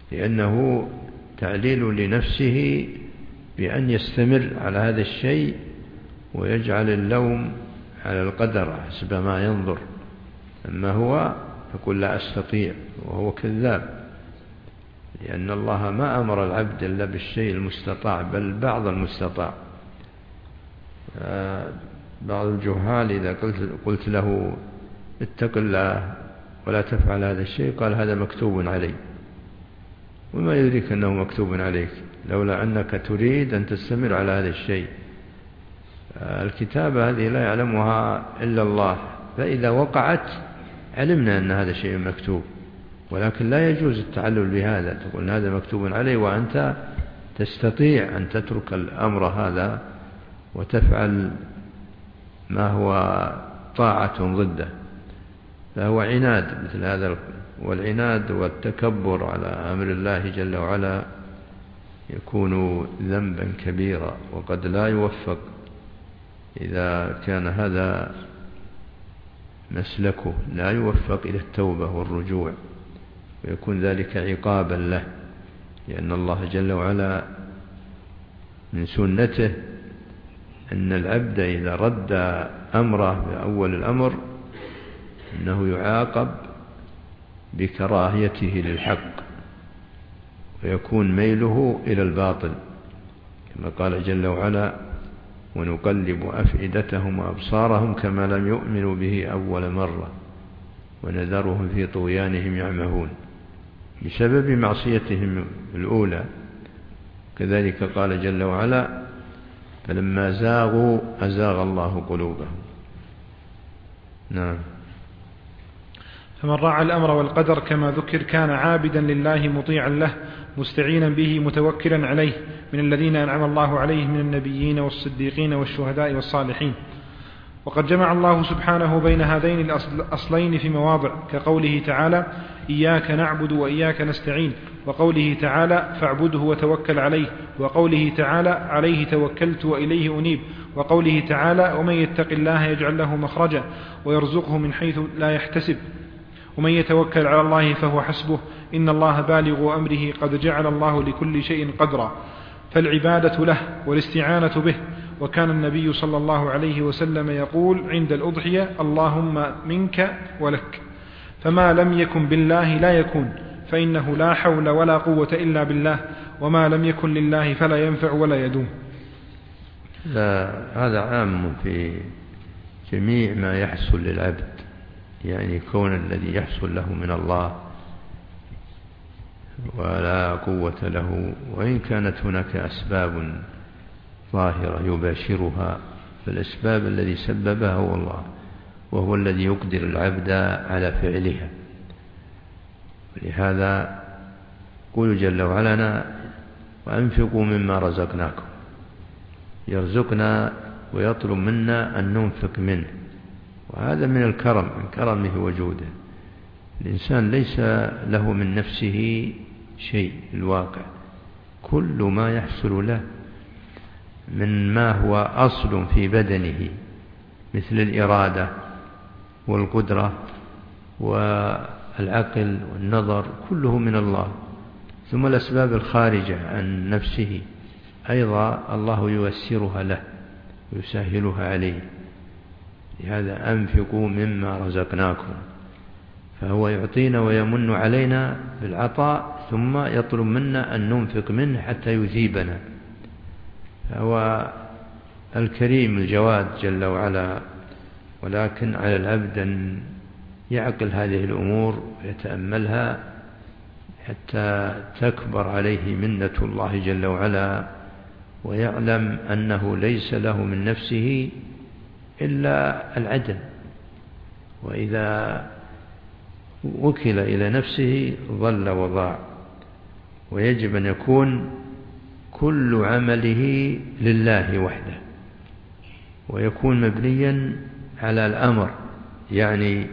لأنه تعليل لنفسه بأن يستمر على هذا الشيء ويجعل اللوم على القدر حسب ما ينظر. أما هو يقول لا أستطيع، وهو كذاب، لأن الله ما أمر العبد إلا بالشيء المستطاع، بل بعض المستطاع. بعض الجهال إذا قلت له اتق الله ولا تفعل هذا الشيء، قال هذا مكتوب علي، وما يدريك أنه مكتوب عليك لولا أنك تريد أن تستمر على هذا الشيء. الكتابة هذه لا يعلمها إلا الله، فإذا وقعت علمنا أن هذا شيء مكتوب، ولكن لا يجوز التعلل بهذا، تقول هذا مكتوب علي وأنت تستطيع أن تترك الأمر هذا وتفعل ما هو طاعة ضده، فهو عناد مثل هذا. والعناد والتكبر على أمر الله جل وعلا يكون ذنبا كبيرا، وقد لا يوفق إذا كان هذا مسلكه، لا يوفق إلى التوبة والرجوع، ويكون ذلك عقابا له، لأن الله جل وعلا من سنته أن العبد إذا رد أمره بأول الأمر أنه يعاقب بكراهيته للحق، ويكون ميله إلى الباطل، كما قال جل وعلا ونقلب أفئدتهم وأبصارهم كما لم يؤمنوا به أول مرة ونذرهم في طغيانهم يعمهون، بسبب معصيتهم الأولى. كذلك قال جل وعلا فلما زاغوا أزاغ الله قلوبهم. نعم. فمن راعى الأمر والقدر كما ذكر كان عابدا لله مطيعا له مستعينا به متوكلا عليه، من الذين أنعم الله عليهم من النبيين والصديقين والشهداء والصالحين. وقد جمع الله سبحانه بين هذين الأصلين في مواضع، كقوله تعالى إياك نعبد وإياك نستعين، وقوله تعالى فاعبده وتوكل عليه، وقوله تعالى عليه توكلت وإليه أنيب، وقوله تعالى ومن يتق الله يجعل له مخرجا ويرزقه من حيث لا يحتسب، ومن يتوكل على الله فهو حسبه إن الله بالغ أمره قد جعل الله لكل شيء قدرا. فالعبادة له والاستعانة به. وكان النبي صلى الله عليه وسلم يقول عند الأضحية اللهم منك ولك، فما لم يكن بالله لا يكون، فإنه لا حول ولا قوة إلا بالله، وما لم يكن لله فلا ينفع ولا يدوم. هذا عام في جميع ما يحصل للعبد، يعني كون الذي يحصل له من الله ولا قوة له، وإن كانت هناك أسباب ظاهرة يباشرها، فالأسباب الذي سببها هو الله، وهو الذي يقدر العبد على فعلها. ولهذا قل جل وعلا وأنفقوا مما رزقناكم، يرزقنا ويطلب منا أن ننفق منه، وهذا من الكرم، من كرمه وجوده. الإنسان ليس له من نفسه شيء الواقع، كل ما يحصل له من ما هو أصل في بدنه مثل الإرادة والقدرة والعقل والنظر كله من الله، ثم الأسباب الخارجة عن نفسه أيضا الله ييسرها له ويسهلها عليه. لهذا أنفقوا مما رزقناكم، فهو يعطينا ويمن علينا بالعطاء ثم يطلب منا أن ننفق منه حتى يثيبنا، فهو الكريم الجواد جل وعلا. ولكن على العبد أن يعقل هذه الأمور ويتأملها حتى تكبر عليه منة الله جل وعلا، ويعلم أنه ليس له من نفسه إلا العدل، وإذا وكل إلى نفسه ضل وضاع. ويجب أن يكون كل عمله لله وحده، ويكون مبنيا على الأمر، يعني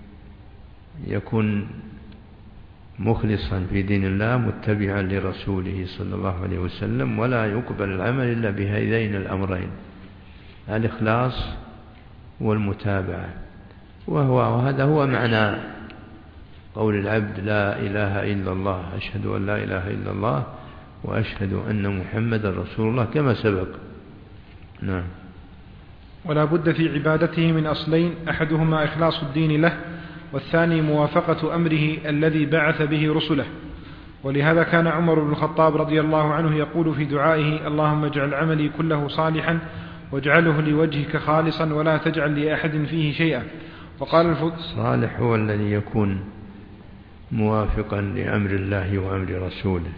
يكون مخلصا في دين الله متبعا لرسوله صلى الله عليه وسلم، ولا يقبل العمل إلا بهذين الأمرين، الإخلاص والمتابعة. وهذا هو معنى قول العبد لا إله إلا الله، أشهد أن لا إله إلا الله وأشهد أن محمد رسول الله كما سبق. نعم. ولا بد في عبادته من أصلين، أحدهما إخلاص الدين له، والثاني موافقة أمره الذي بعث به رسله. ولهذا كان عمر بن الخطاب رضي الله عنه يقول في دعائه: اللهم اجعل عملي كله صالحا واجعله لوجهك خالصا ولا تجعل لأحد فيه شيئا. وقال صالح هو الذي يكون موافقا لأمر الله وأمر رسوله.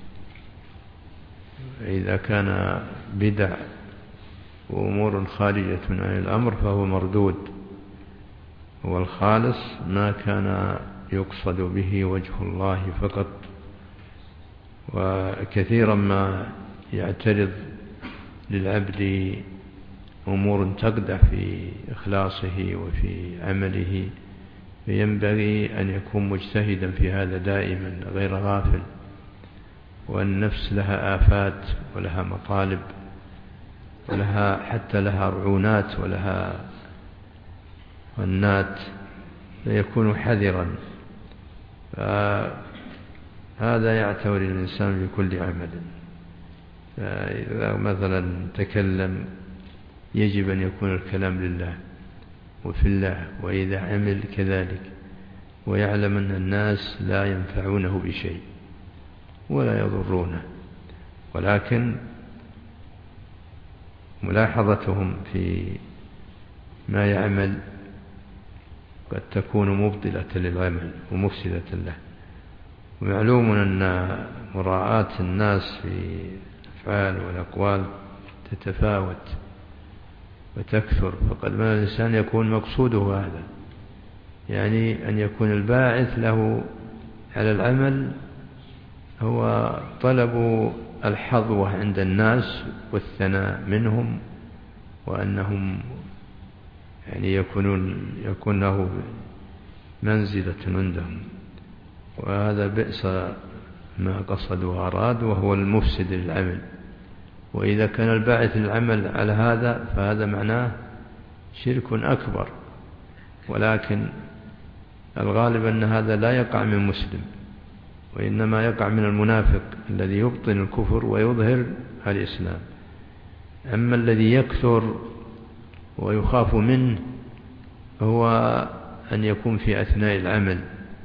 إذا كان بدع وأمور خارجة عن الأمر فهو مردود. والخالص ما كان يقصد به وجه الله فقط. وكثيرا ما يعترض للعبد أمور تقدح في إخلاصه وفي عمله، فينبغي أن يكون مجتهدا في هذا دائما غير غافل. والنفس لها آفات ولها مطالب ولها حتى لها رعونات ولها ونات، فيكون حذرا. فهذا يعتبر الإنسان بكل عمل. فإذا مثلا تكلم يجب أن يكون الكلام لله وفي الله، وإذا عمل كذلك، ويعلم أن الناس لا ينفعونه بشيء ولا يضرونه، ولكن ملاحظتهم في ما يعمل قد تكون مبطلة للعمل ومفسدة له. ومعلوم أن مراعاة الناس في الأفعال والأقوال تتفاوت وتكثر، فقد ما الإنسان يكون مقصوده هذا، يعني أن يكون الباعث له على العمل هو طلب الحظوة عند الناس والثناء منهم، وأنهم يعني يكون له منزلة عندهم. وهذا بئس ما قصد وأراد، وهو المفسد للعمل. وإذا كان الباعث للعمل على هذا فهذا معناه شرك أكبر. ولكن الغالب أن هذا لا يقع من مسلم، وإنما يقع من المنافق الذي يبطن الكفر ويظهر الإسلام. أما الذي يكثر ويخاف منه هو أن يكون في أثناء العمل،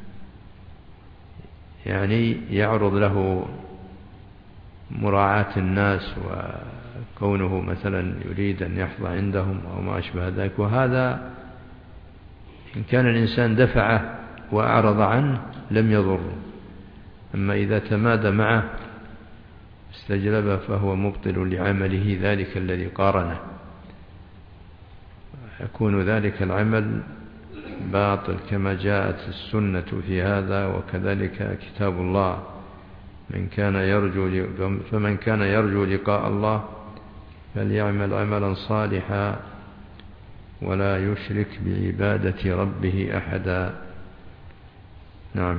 يعني يعرض له مراعاة الناس وكونه مثلا يريد أن يحظى عندهم أو ما أشبه ذلك. وهذا إن كان الإنسان دفعه وأعرض عنه لم يضره. أما إذا تمادى معه استجلبه فهو مبطل لعمله ذلك الذي قارنه، يكون ذلك العمل باطل كما جاءت السنة في هذا، وكذلك كتاب الله: فمن كان يرجو لقاء الله فليعمل عملا صالحا ولا يشرك بعبادة ربه أحدا. نعم.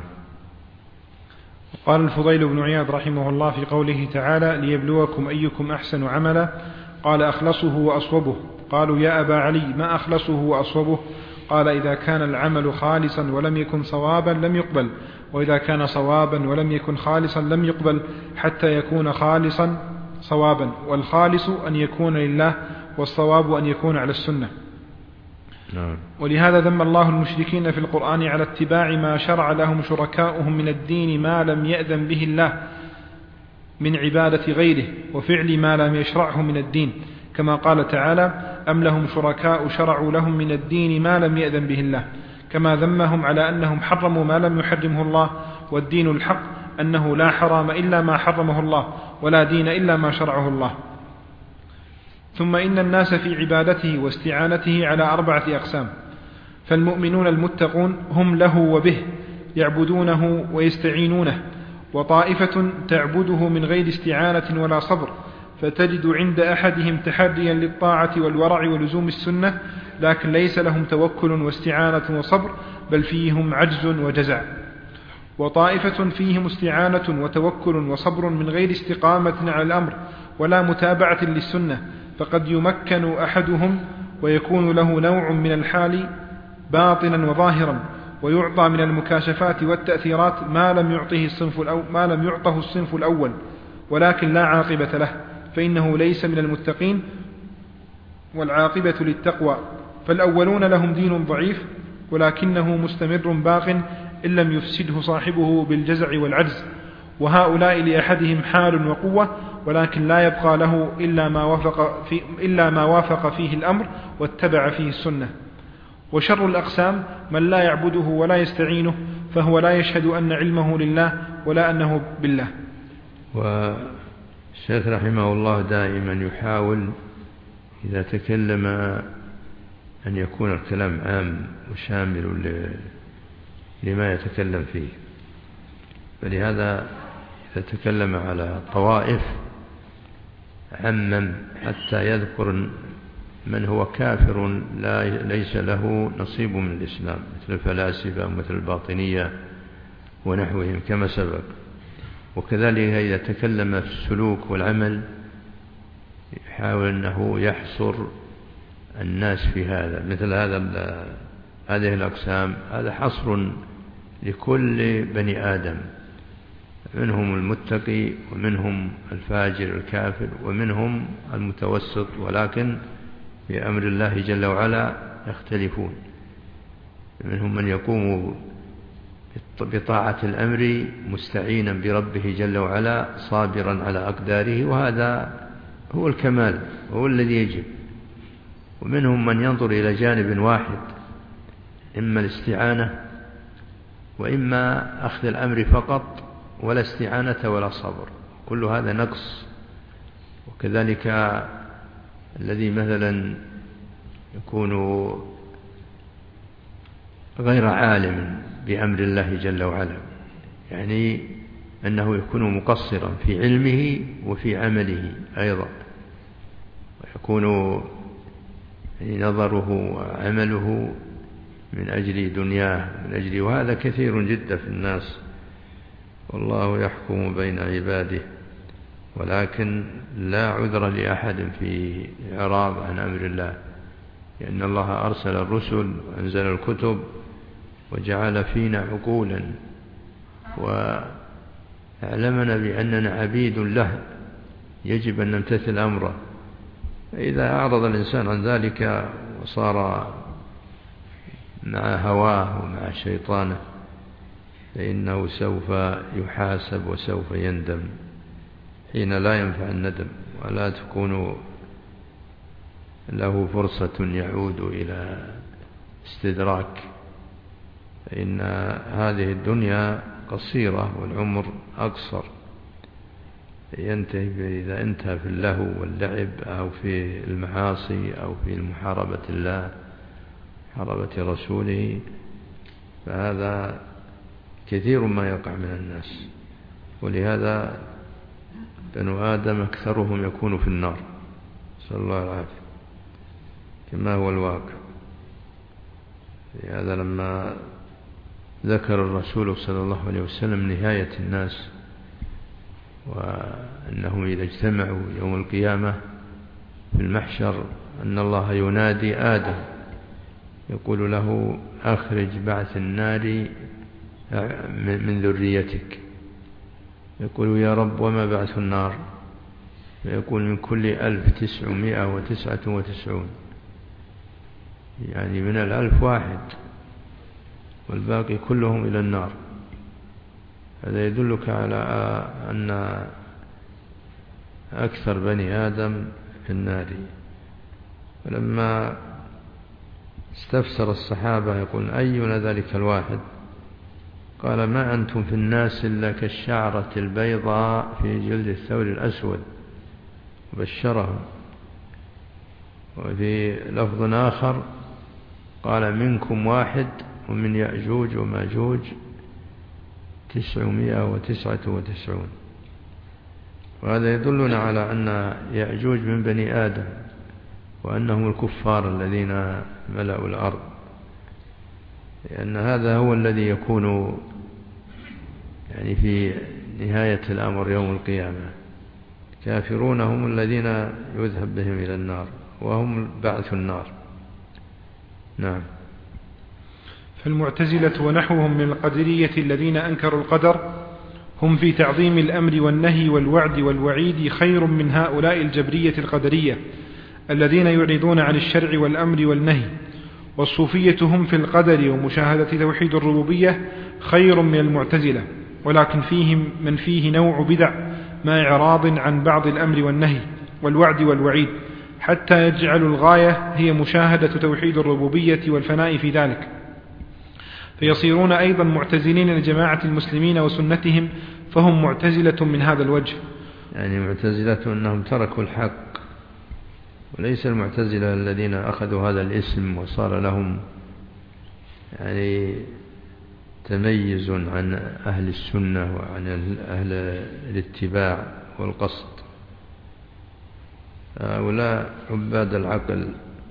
قال الفضيل بن عياض رحمه الله في قوله تعالى: ليبلوكم أيكم أحسن عملا، قال: أخلصه وأصوبه. قالوا: يا أبا علي، ما أخلصه وأصوبه؟ قال: إذا كان العمل خالصا ولم يكن صوابا لم يقبل، وإذا كان صوابا ولم يكن خالصا لم يقبل، حتى يكون خالصا صوابا. والخالص أن يكون لله، والصواب أن يكون على السنة. ولهذا ذم الله المشركين في القرآن على اتباع ما شرع لهم شركاؤهم من الدين ما لم يأذن به الله من عبادة غيره، وفعل ما لم يشرعه من الدين، كما قال تعالى: أم لهم شركاء شرعوا لهم من الدين ما لم يأذن به الله. كما ذمهم على أنهم حرموا ما لم يحرمه الله، والدين الحق أنه لا حرام إلا ما حرمه الله، ولا دين إلا ما شرعه الله. ثم إن الناس في عبادته واستعانته على 4 أقسام: فالمؤمنون المتقون هم له وبه يعبدونه ويستعينونه، وطائفة تعبده من غير استعانة ولا صبر، فتجد عند أحدهم تحريا للطاعة والورع ولزوم السنة، لكن ليس لهم توكل واستعانة وصبر، بل فيهم عجز وجزع. وطائفة فيهم استعانة وتوكل وصبر من غير استقامة على الأمر ولا متابعة للسنة، فقد يمكن أحدهم ويكون له نوع من الحال باطنا وظاهرا، ويعطى من المكاشفات والتأثيرات ما لم يعطه الصنف الأول، ولكن لا عاقبة له، فإنه ليس من المتقين، والعاقبة للتقوى. فالأولون لهم دين ضعيف ولكنه مستمر باق إن لم يفسده صاحبه بالجزع والعجز، وهؤلاء لأحدهم حال وقوة ولكن لا يبقى له إلا ما وافق فيه الأمر واتبع فيه السنة. وشر الأقسام من لا يعبده ولا يستعينه، فهو لا يشهد أن علمه لله ولا أنه بالله. والشيخ رحمه الله دائما يحاول إذا تكلم أن يكون الكلام عام وشامل لما يتكلم فيه، فلهذا إذا تكلم على طوائف عمم حتى يذكر من هو كافر ليس له نصيب من الإسلام، مثل الفلاسفة مثل الباطنية ونحوهم كما سبق. وكذلك إذا تكلم في السلوك والعمل يحاول أنه يحصر الناس في هذا، مثل هذه الأقسام، هذا حصر لكل بني آدم، منهم المتقي ومنهم الفاجر الكافر ومنهم المتوسط، ولكن في أمر الله جل وعلا يختلفون. منهم من يقوم بطاعة الأمر مستعينا بربه جل وعلا صابرا على أقداره، وهذا هو الكمال، هو الذي يجب. ومنهم من ينظر إلى جانب واحد، إما الاستعانة وإما أخذ الأمر فقط ولا استعانة ولا صبر، كل هذا نقص. وكذلك الذي مثلا يكون غير عالم بأمر الله جل وعلا، يعني أنه يكون مقصرا في علمه وفي عمله أيضا، ويكون نظره وعمله من أجل دنياه من أجل، وهذا كثير جدا في الناس. والله يحكم بين عباده، ولكن لا عذر لأحد في إعراض عن أمر الله، لأن الله أرسل الرسل وأنزل الكتب وجعل فينا عقولا وأعلمنا بأننا عبيد له يجب أن نمتثل أمره. فإذا أعرض الإنسان عن ذلك وصار مع هواه ومع شيطانه فإنه سوف يحاسب وسوف يندم حين لا ينفع الندم، ولا تكون له فرصة يعود إلى استدراك، فإن هذه الدنيا قصيرة والعمر أقصر، ينتهي إذا انتهى في اللهو واللعب أو في المعاصي أو في محاربة الله محاربة رسوله، فهذا كثير ما يقع من الناس. ولهذا بنو آدم أكثرهم يكون في النار، نسأل الله العافية كما هو الواقع. لهذا لما ذكر الرسول صلى الله عليه وسلم نهاية الناس وأنهم إذا اجتمعوا يوم القيامة في المحشر أن الله ينادي آدم يقول له أخرج بعث النار من ذريتك، يقول يا رب وما بعث النار؟ فيقول من كل 1999، يعني من 1000 واحد والباقي كلهم إلى النار. هذا يدلك على أن أكثر بني آدم في النار. ولما استفسر الصحابة يقول أينا ذلك الواحد؟ قال ما أنتم في الناس إلا كالشعرة البيضاء في جلد الثور الأسود، وبشرهم. وفي لفظ آخر قال منكم واحد ومن يأجوج وماجوج 999. وهذا يدلنا على أن يأجوج من بني آدم وأنهم الكفار الذين ملأوا الأرض، لأن هذا هو الذي يكون يعني في نهاية الأمر يوم القيامة. كافرون هم الذين يذهب بهم إلى النار وهم بعث النار. نعم. فالمعتزلة ونحوهم من القدرية الذين أنكروا القدر هم في تعظيم الأمر والنهي والوعد والوعيد خير من هؤلاء الجبرية القدرية الذين يعرضون عن الشرع والأمر والنهي. والصوفية هم في القدر ومشاهدة توحيد الربوبية خير من المعتزلة، ولكن فيهم من فيه نوع بدع مع إعراض عن بعض الأمر والنهي والوعد والوعيد، حتى يجعل الغاية هي مشاهدة توحيد الربوبية والفناء في ذلك، فيصيرون أيضا معتزلين لجماعة المسلمين وسنتهم، فهم معتزلة من هذا الوجه. يعني معتزلة أنهم تركوا الحق، وليس المعتزلة الذين أخذوا هذا الاسم وصار لهم يعني تميز عن أهل السنة وعن أهل الاتباع والقصد. هؤلاء عباد العقل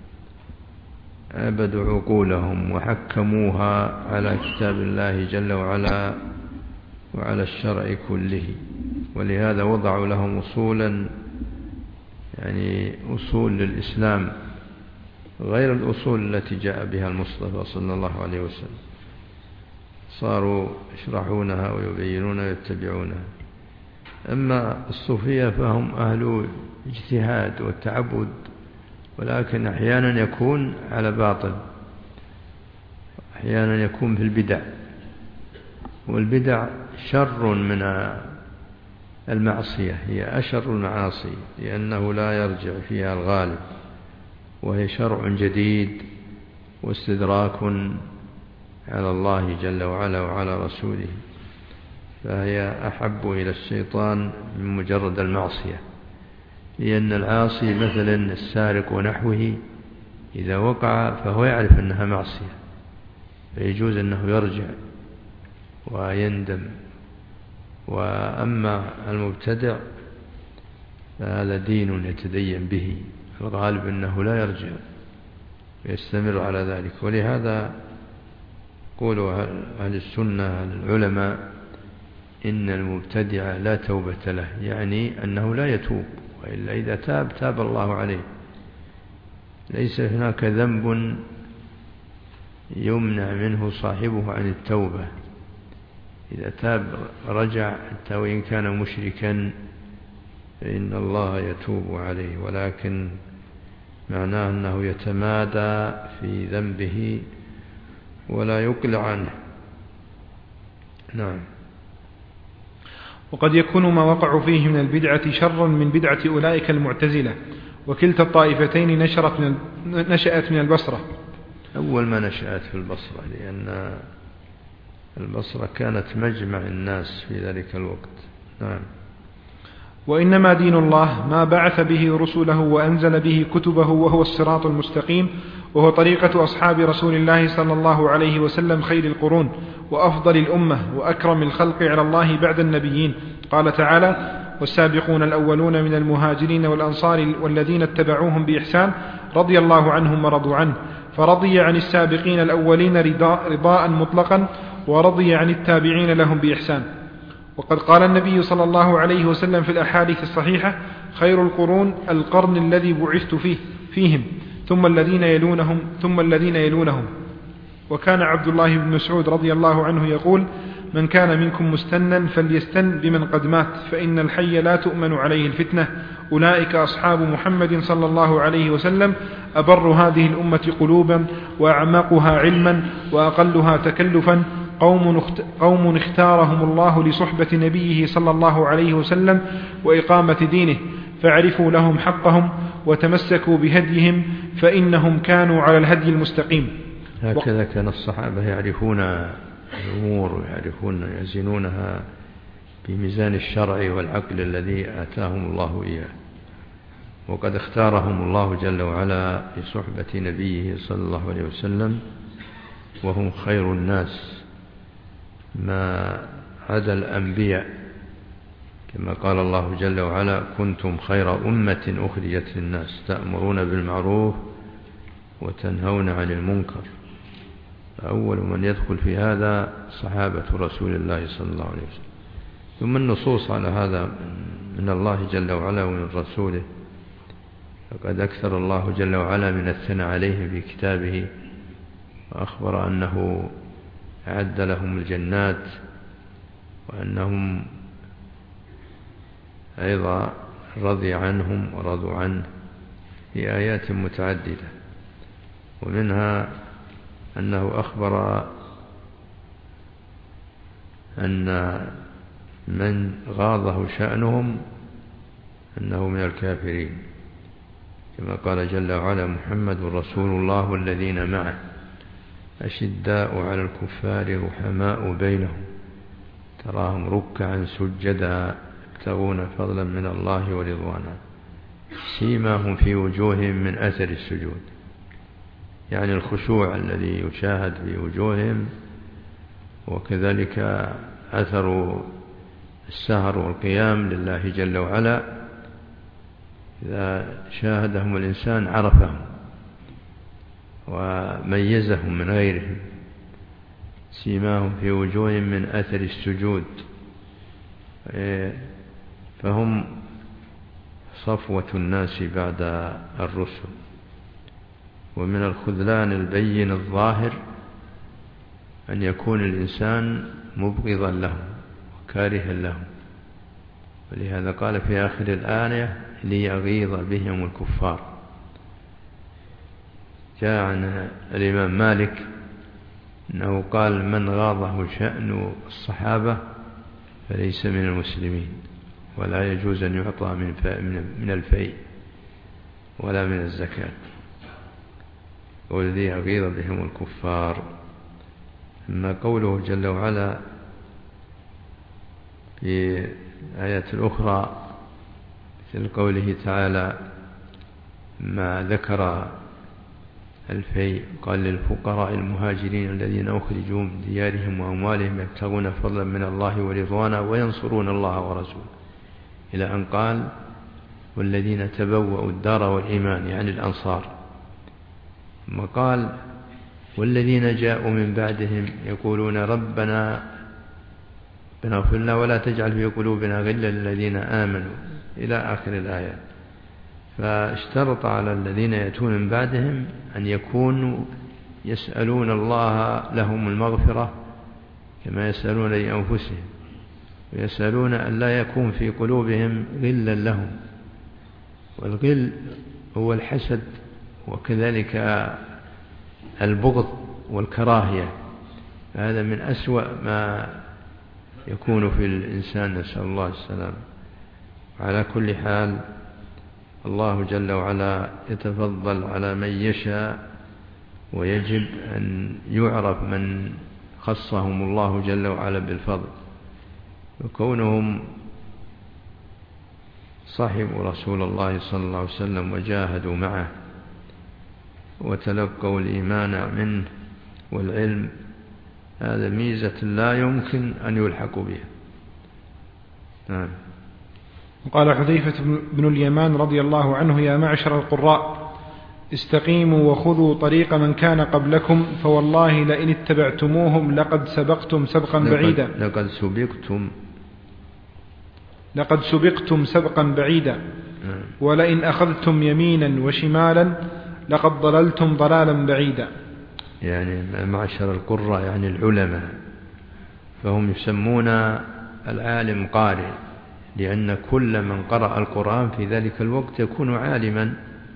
عبدوا عقولهم وحكموها على كتاب الله جل وعلا وعلى الشرع كله، ولهذا وضعوا لهم أصولا، يعني أصول للإسلام غير الأصول التي جاء بها المصطفى صلى الله عليه وسلم، صاروا يشرحونها ويبينونها ويتبعونها. أما الصوفية فهم أهل اجتهاد والتعبد، ولكن أحيانا يكون على باطل، أحيانا يكون في البدع، والبدع شر من المعصية، هي أشر المعاصي لأنه لا يرجع فيها الغالب، وهي شرع جديد واستدراك على الله جل وعلا وعلى رسوله، فهي أحب إلى الشيطان من مجرد المعصية. لأن العاصي مثلا السارق ونحوه إذا وقع فهو يعرف أنها معصية، فيجوز أنه يرجع ويندم. وأما المبتدع فهذا دين يتدين به، الغالب أنه لا يرجع ويستمر على ذلك. ولهذا قولوا أهل السنة العلماء إن المبتدع لا توبة له، يعني أنه لا يتوب، وإلا إذا تاب تاب الله عليه. ليس هناك ذنب يمنع منه صاحبه عن التوبة، إذا تاب رجع حتى وإن كان مشركا فإن الله يتوب عليه، ولكن معناه أنه يتمادى في ذنبه ولا يقلع عنه. نعم. وقد يكون ما وقعوا فيه من البدعة شرا من بدعة أولئك المعتزلة، وكلتا الطائفتين نشأت من البصرة. أول ما نشأت في البصرة، لأن البصرة كانت مجمع الناس في ذلك الوقت. نعم. وإنما دين الله ما بعث به رسله وأنزل به كتبه، وهو الصراط المستقيم، وهو طريقة أصحاب رسول الله صلى الله عليه وسلم خير القرون وأفضل الأمة وأكرم الخلق على الله بعد النبيين. قال تعالى: والسابقون الأولون من المهاجرين والأنصار والذين اتبعوهم بإحسان رضي الله عنهم ورضوا عنه. فرضي عن السابقين الأولين رضاء مطلقا، ورضي عن التابعين لهم بإحسان. وقد قال النبي صلى الله عليه وسلم في الأحاديث الصحيحة: خير القرون القرن الذي بعثت فيهم، ثم الذين يلونهم، ثم الذين يلونهم. وكان عبد الله بن مسعود رضي الله عنه يقول: من كان منكم مستنا فليستن بمن قد مات، فإن الحي لا تؤمن عليه الفتنة، أولئك أصحاب محمد صلى الله عليه وسلم، أبر هذه الأمة قلوبا وأعمقها علما وأقلها تكلفا، قوم اختارهم الله لصحبة نبيه صلى الله عليه وسلم وإقامة دينه، فاعرفوا لهم حقهم وتمسكوا بهديهم، فإنهم كانوا على الهدي المستقيم. هكذا كان الصحابة يعرفون الأمور ويعرفون يزنونها بميزان الشرع والعقل الذي آتاهم الله إياه. وقد اختارهم الله جل وعلا لصحبة نبيه صلى الله عليه وسلم، وهم خير الناس ما عدا الأنبياء، كما قال الله جل وعلا: كنتم خير أمة أخرجت للناس تأمرون بالمعروف وتنهون عن المنكر. فأول من يدخل في هذا صحابة رسول الله صلى الله عليه وسلم. ثم النصوص على هذا من الله جل وعلا ومن رسوله، فقد أكثر الله جل وعلا من الثناء عليه في كتابه وأخبر أنه أعد لهم الجنات، وأنهم أيضا رضي عنهم ورضوا عنه في آيات متعددة. ومنها أنه أخبر أن من غاضه شأنهم أنه من الكافرين، كما قال جل وعلا: محمد رسول الله والذين معه أشداء على الكفار رحماء بينهم تراهم ركعا سجدا يبتغون فضلا من الله ورضوانا سيماهم في وجوههم من أثر السجود، يعني الخشوع الذي يشاهد في وجوههم، وكذلك أثر السهر والقيام لله جل وعلا. إذا شاهدهم الإنسان عرفهم وميزهم من غيرهم. سيماهم في وجوههم من أثر السجود، فهم صفوة الناس بعد الرسل. ومن الخذلان البين الظاهر أن يكون الإنسان مبغضا لهم وكارها لهم، ولهذا قال في آخر الآية: ليغيظ بهم الكفار. جاء عن الإمام مالك أنه قال: من غاضه شأن الصحابة فليس من المسلمين، ولا يجوز أن يعطى من الفيء ولا من الزكاة. والذي يغيظ بهم الكفار. أما قوله جل وعلا في آيات الأخرى مثل قوله تعالى ما ذكر الفيء قال: للفقراء المهاجرين الذين أخرجوا من ديارهم وأموالهم يبتغون فضلا من الله ورضوانا وينصرون الله ورسوله، إلى أن قال: والذين تبوأوا الدار والإيمان، يعني الأنصار. ثم قال: والذين جاءوا من بعدهم يقولون ربنا اغفر لنا ولا تجعل في قلوبنا غلا للذين آمنوا، إلى آخر الآية. فاشترط على الذين يأتون من بعدهم أن يكونوا يسألون الله لهم المغفرة كما يسألون لأنفسهم، ويسألون أن لا يكون في قلوبهم غلا لهم. والغل هو الحسد، وكذلك البغض والكراهية. هذا من أسوأ ما يكون في الإنسان، نسأل الله السلام. على كل حال الله جل وعلا يتفضل على من يشاء، ويجب أن يعرف من خصهم الله جل وعلا بالفضل، وكونهم صحبوا رسول الله صلى الله عليه وسلم وجاهدوا معه وتلقوا الإيمان منه والعلم، هذا ميزة لا يمكن أن يلحقوا بها. نعم. وقال حذيفة بن اليمان رضي الله عنه: يا معشر القراء استقيموا وخذوا طريق من كان قبلكم، فوالله لئن اتبعتموهم لقد سبقتم سبقا بعيدا. لقد سبقتم سبقا بعيدا. ولئن أخذتم يمينا وشمالا لقد ضللتم ضلالا بعيدا. يعني معشر القراء يعني العلماء، فهم يسمون العالم قارئ، لأن كل من قرأ القرآن في ذلك الوقت يكون عالما.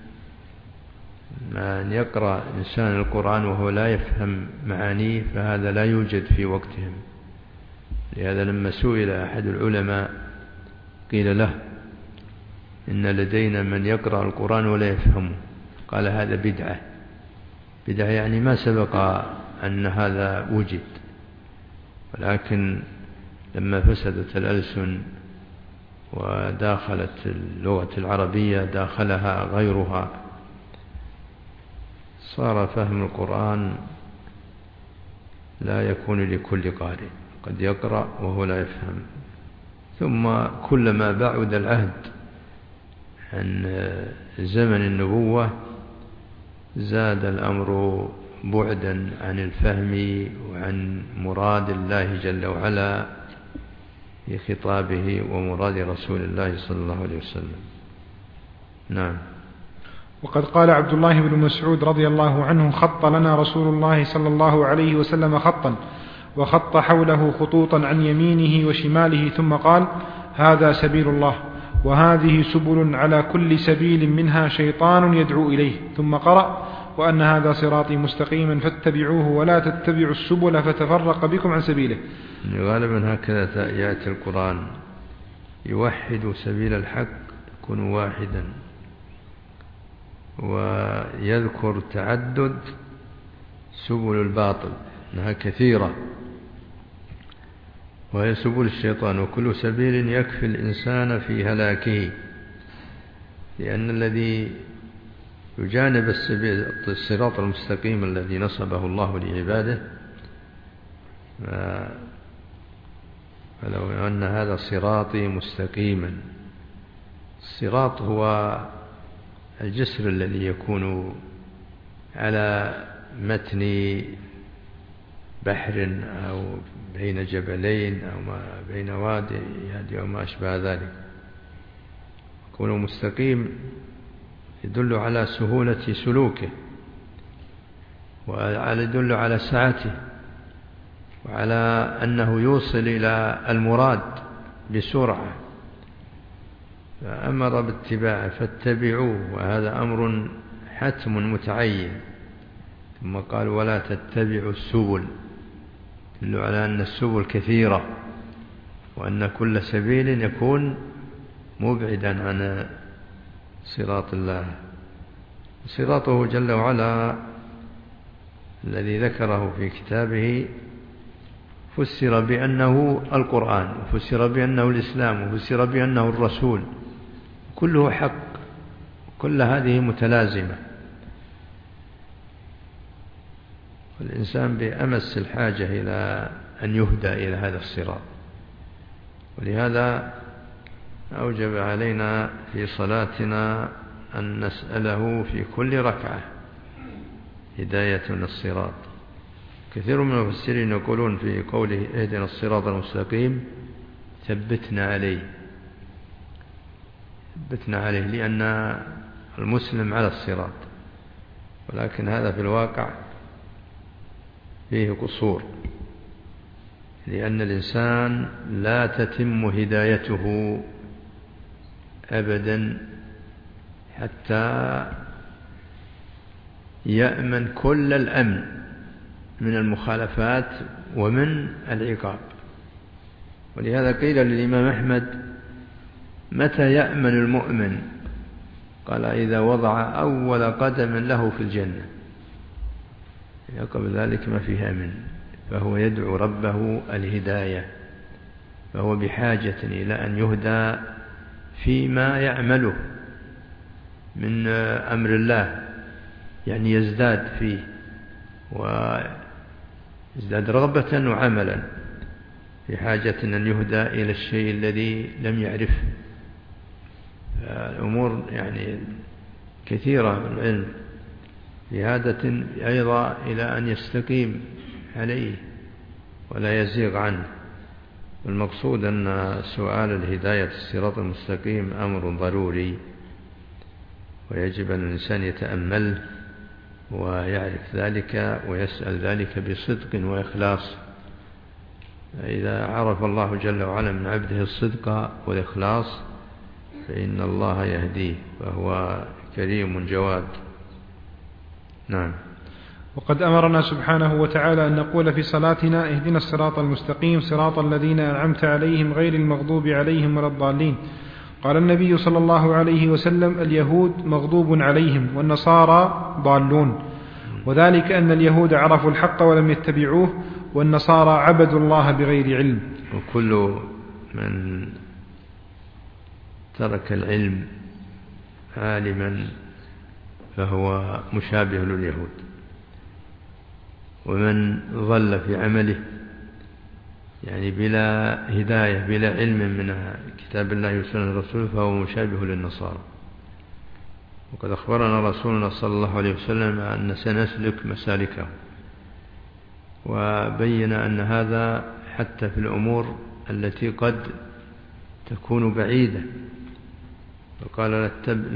من يقرأ إنسان القرآن وهو لا يفهم معانيه فهذا لا يوجد في وقتهم. لهذا لما سئل أحد العلماء قيل له: إن لدينا من يقرأ القرآن ولا يفهمه. قال: هذا بدعة. بدعة يعني ما سبق أن هذا وجد، ولكن لما فسدت الألسن وداخلت اللغة العربية داخلها غيرها صار فهم القرآن لا يكون لكل قارئ، قد يقرأ وهو لا يفهم. ثم كلما بعد العهد عن زمن النبوة زاد الأمر بعدا عن الفهم وعن مراد الله جل وعلا في خطابه ومراد رسول الله صلى الله عليه وسلم. نعم. وقد قال عبد الله بن مسعود رضي الله عنه: خط لنا رسول الله صلى الله عليه وسلم خطا، وخط حوله خطوطا عن يمينه وشماله، ثم قال: هذا سبيل الله، وهذه سبل، على كل سبيل منها شيطان يدعو إليه، ثم قرأ: وأن هذا صراطي مستقيما فاتبعوه ولا تتبعوا السبل فتفرق بكم عن سبيله. غالبا هكذا يأتي القرآن، يوحد سبيل الحق، يكون واحدا، ويذكر تعدد سبل الباطل أنها كثيرة، وهي سبل الشيطان، وكل سبيل يكفي الإنسان في هلاكه، لأن الذي يجانب الصراط المستقيم الذي نصبه الله لعباده، فلو أن هذا صراطي مستقيما. الصراط هو الجسر الذي يكون على متن بحر أو بين جبلين أو ما بين وادي أو ما أشبه ذلك. يكون مستقيم يدل على سهولة سلوكه، ويدل على سعته، وعلى أنه يوصل إلى المراد بسرعة، فأمر باتباعه فاتبعوه، وهذا أمر حتم متعين. ثم قال: ولا تتبعوا السبل، يدل على أن السبل كثيرة، وأن كل سبيل يكون مبعدا عن صراط الله. صراطه جل وعلا الذي ذكره في كتابه فسر بأنه القرآن، وفسر بأنه الإسلام، وفسر بأنه الرسول، كله حق، كل هذه متلازمة، والإنسان بأمس الحاجة إلى أن يهدى إلى هذا الصراط. ولهذا أوجب علينا في صلاتنا أن نسأله في كل ركعة هدايتنا الصراط. كثير من المفسرين يقولون في قوله: اهدنا الصراط المستقيم، ثبتنا عليه، ثبتنا عليه، لأن المسلم على الصراط، ولكن هذا في الواقع فيه قصور، لأن الإنسان لا تتم هدايته أبدا حتى يأمن كل الأمن من المخالفات ومن العقاب. ولهذا قيل للإمام أحمد: متى يأمن المؤمن؟ قال: إذا وضع أول قدم له في الجنة، قبل ذلك ما فيها أمن، فهو يدعو ربه الهداية، فهو بحاجة إلى أن يهدى فيما يعمله من أمر الله، يعني يزداد فيه ويزداد رغبة وعملا، في حاجة أن يهدى إلى الشيء الذي لم يعرفه. الأمور يعني كثيرة من العلم، بهادة أيضا إلى أن يستقيم عليه ولا يزيغ عنه. المقصود أن سؤال الهداية الصراط المستقيم أمر ضروري، ويجب أن الإنسان يتأمل ويعرف ذلك ويسأل ذلك بصدق وإخلاص. إذا عرف الله جل وعلا من عبده الصدق والإخلاص فإن الله يهديه، فهو كريم جواد. نعم. وقد أمرنا سبحانه وتعالى أن نقول في صلاتنا: اهدنا الصراط المستقيم، صراط الذين أنعمت عليهم غير المغضوب عليهم ولا الضالين. قال النبي صلى الله عليه وسلم: اليهود مغضوب عليهم، والنصارى ضالون. وذلك أن اليهود عرفوا الحق ولم يتبعوه، والنصارى عبدوا الله بغير علم. وكل من ترك العلم عالما فهو مشابه لليهود، ومن ظل في عمله يعني بلا هداية بلا علم من كتاب الله وسنة رسوله فهو مشابه للنصارى. وقد أخبرنا رسولنا صلى الله عليه وسلم أن سنسلك مسالكه، وبين أن هذا حتى في الأمور التي قد تكون بعيدة وقال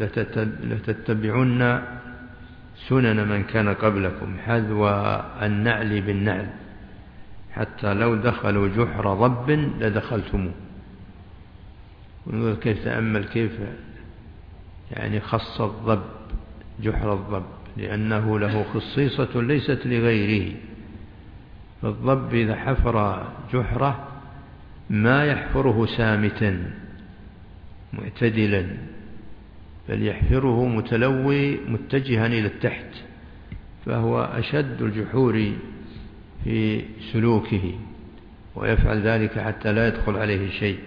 لتتبعن سنن من كان قبلكم حذو النعل بالنعل حتى لو دخلوا جحر ضب لدخلتموه. ونظر كيف تأمل كيف يعني خص الضب جحر الضب لأنه له خصيصة ليست لغيره. فالضب إذا حفر جحره ما يحفره سامتا معتدلا بل يحفره متلوي متجها إلى التحت، فهو أشد الجحور في سلوكه ويفعل ذلك حتى لا يدخل عليه شيء.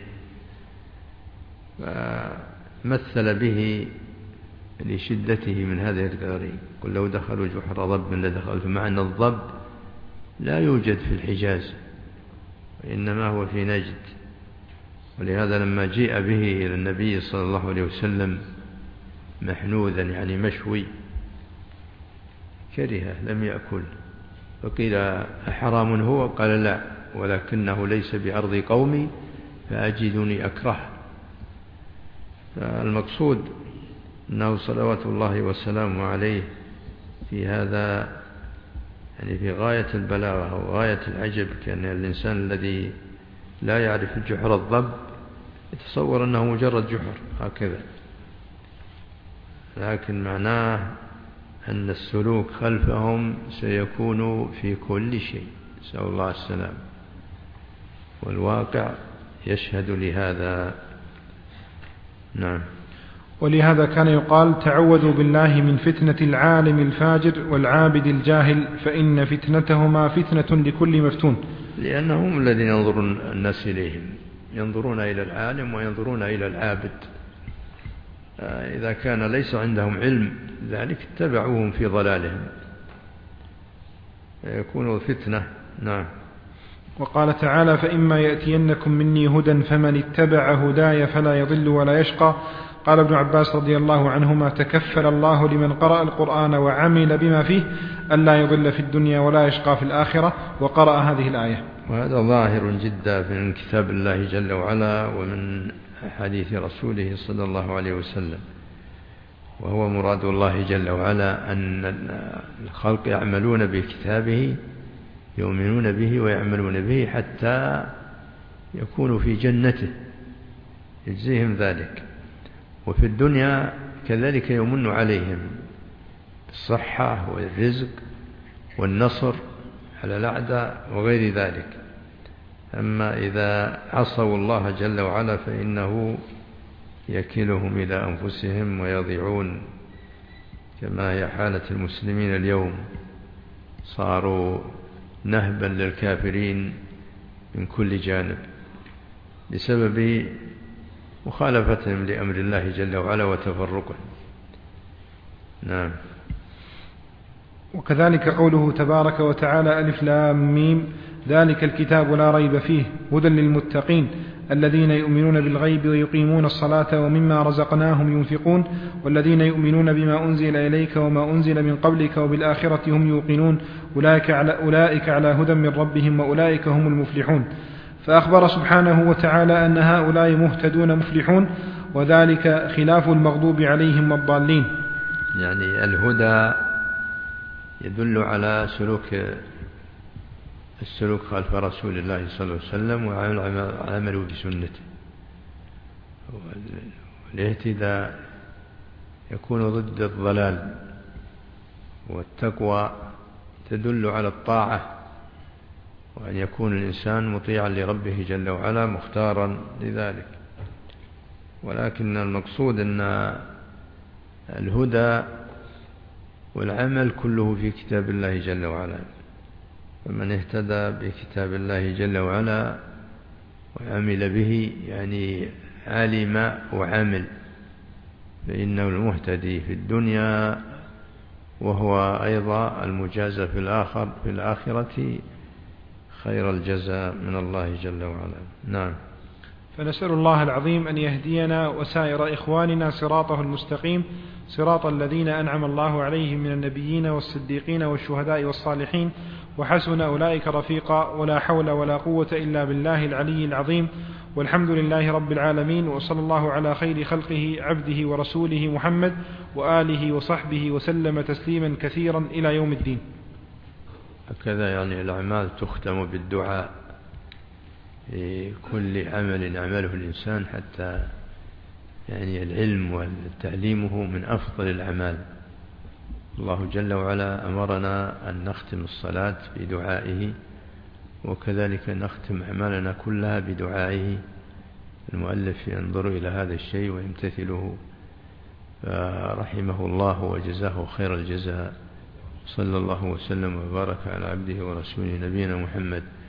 فمثل به لشدته من هذه القرية قل لو دخلوا جحر ضب لدخلت، مع أن الضب لا يوجد في الحجاز وإنما هو في نجد. ولهذا لما جيء به إلى النبي صلى الله عليه وسلم محنوذا يعني مشوي كرهه لم يأكل، فقيل أحرام هو؟ قال لا، ولكنه ليس بأرض قومي فأجدني أكره. فالمقصود أنه صلوات الله وسلامه عليه في هذا يعني في غاية البلاغة وغاية العجب، كأن الإنسان الذي لا يعرف جحر الضب يتصور أنه مجرد جحر هكذا، لكن معناه أن السلوك خلفهم سيكون في كل شيء، نسأل الله السلام، والواقع يشهد لهذا. نعم. ولهذا كان يقال تعوذوا بالله من فتنة العالم الفاجر والعابد الجاهل فإن فتنتهما فتنة لكل مفتون، لأنهم الذين ينظرون الناس إليهم، ينظرون إلى العالم وينظرون إلى العابد. إذا كان ليس عندهم علم ذلك اتبعوهم في ضلالهم يكون فتنة. نعم. وقال تعالى فإما يأتينكم مني هدى فمن اتبع هداي فلا يضل ولا يشقى. قال ابن عباس رضي الله عنهما تكفل الله لمن قرأ القرآن وعمل بما فيه ألا يضل في الدنيا ولا يشقى في الآخرة، وقرأ هذه الآية. وهذا ظاهر جدا من كتاب الله جل وعلا ومن حديث رسوله صلى الله عليه وسلم، وهو مراد الله جل وعلا أن الخلق يعملون بكتابه يؤمنون به ويعملون به حتى يكونوا في جنته يجزيهم ذلك، وفي الدنيا كذلك يمن عليهم بالصحة والرزق والنصر على الأعداء وغير ذلك. أما إذا عصوا الله جل وعلا فإنه يكلهم إلى أنفسهم ويضيعون، كما هي حالة المسلمين اليوم، صاروا نهبا للكافرين من كل جانب بسبب مخالفتهم لأمر الله جل وعلا وتفرقه. نعم. وكذلك قوله تبارك وتعالى ألف لام ميم ذلك الكتاب لا ريب فيه هدى للمتقين الذين يؤمنون بالغيب ويقيمون الصلاة ومما رزقناهم ينفقون والذين يؤمنون بما أنزل إليك وما أنزل من قبلك وبالآخرة هم يوقنون أولئك على هدى من ربهم وأولئك هم المفلحون. فأخبر سبحانه وتعالى أن هؤلاء مهتدون مفلحون، وذلك خلاف المغضوب عليهم والضالين. يعني الهدى يدل على السلوك خلف رسول الله صلى الله عليه وسلم وعمله بسنته. والاهتداء يكون ضد الضلال، والتقوى تدل على الطاعة، وأن يكون الإنسان مطيعا لربه جل وعلا مختارا لذلك. ولكن المقصود أن الهدى والعمل كله في كتاب الله جل وعلا، فمن اهتدى بكتاب الله جل وعلا وعمل به يعني علم وعمل فإنه المهتدي في الدنيا، وهو أيضا المجازى في الآخرة خير الجزاء من الله جل وعلا. نعم. فنسأل الله العظيم أن يهدينا وسائر إخواننا صراطه المستقيم، صراط الذين أنعم الله عليهم من النبيين والصديقين والشهداء والصالحين وحسن أولئك رفيقا، ولا حول ولا قوة إلا بالله العلي العظيم. والحمد لله رب العالمين، وصلى الله على خير خلقه عبده ورسوله محمد وآله وصحبه وسلم تسليما كثيرا إلى يوم الدين. هكذا يعني الأعمال تختم بالدعاء في كل عمل يعمله الإنسان، حتى يعني العلم والتعليمه من أفضل الأعمال. الله جل وعلا أمرنا أن نختم الصلاة بدعائه، وكذلك نختم أعمالنا كلها بدعائه. المؤلف ينظر إلى هذا الشيء ويمتثله، فرحمه الله وجزاه خير الجزاء. صلى الله وسلم وبارك على عبده ورسوله نبينا محمد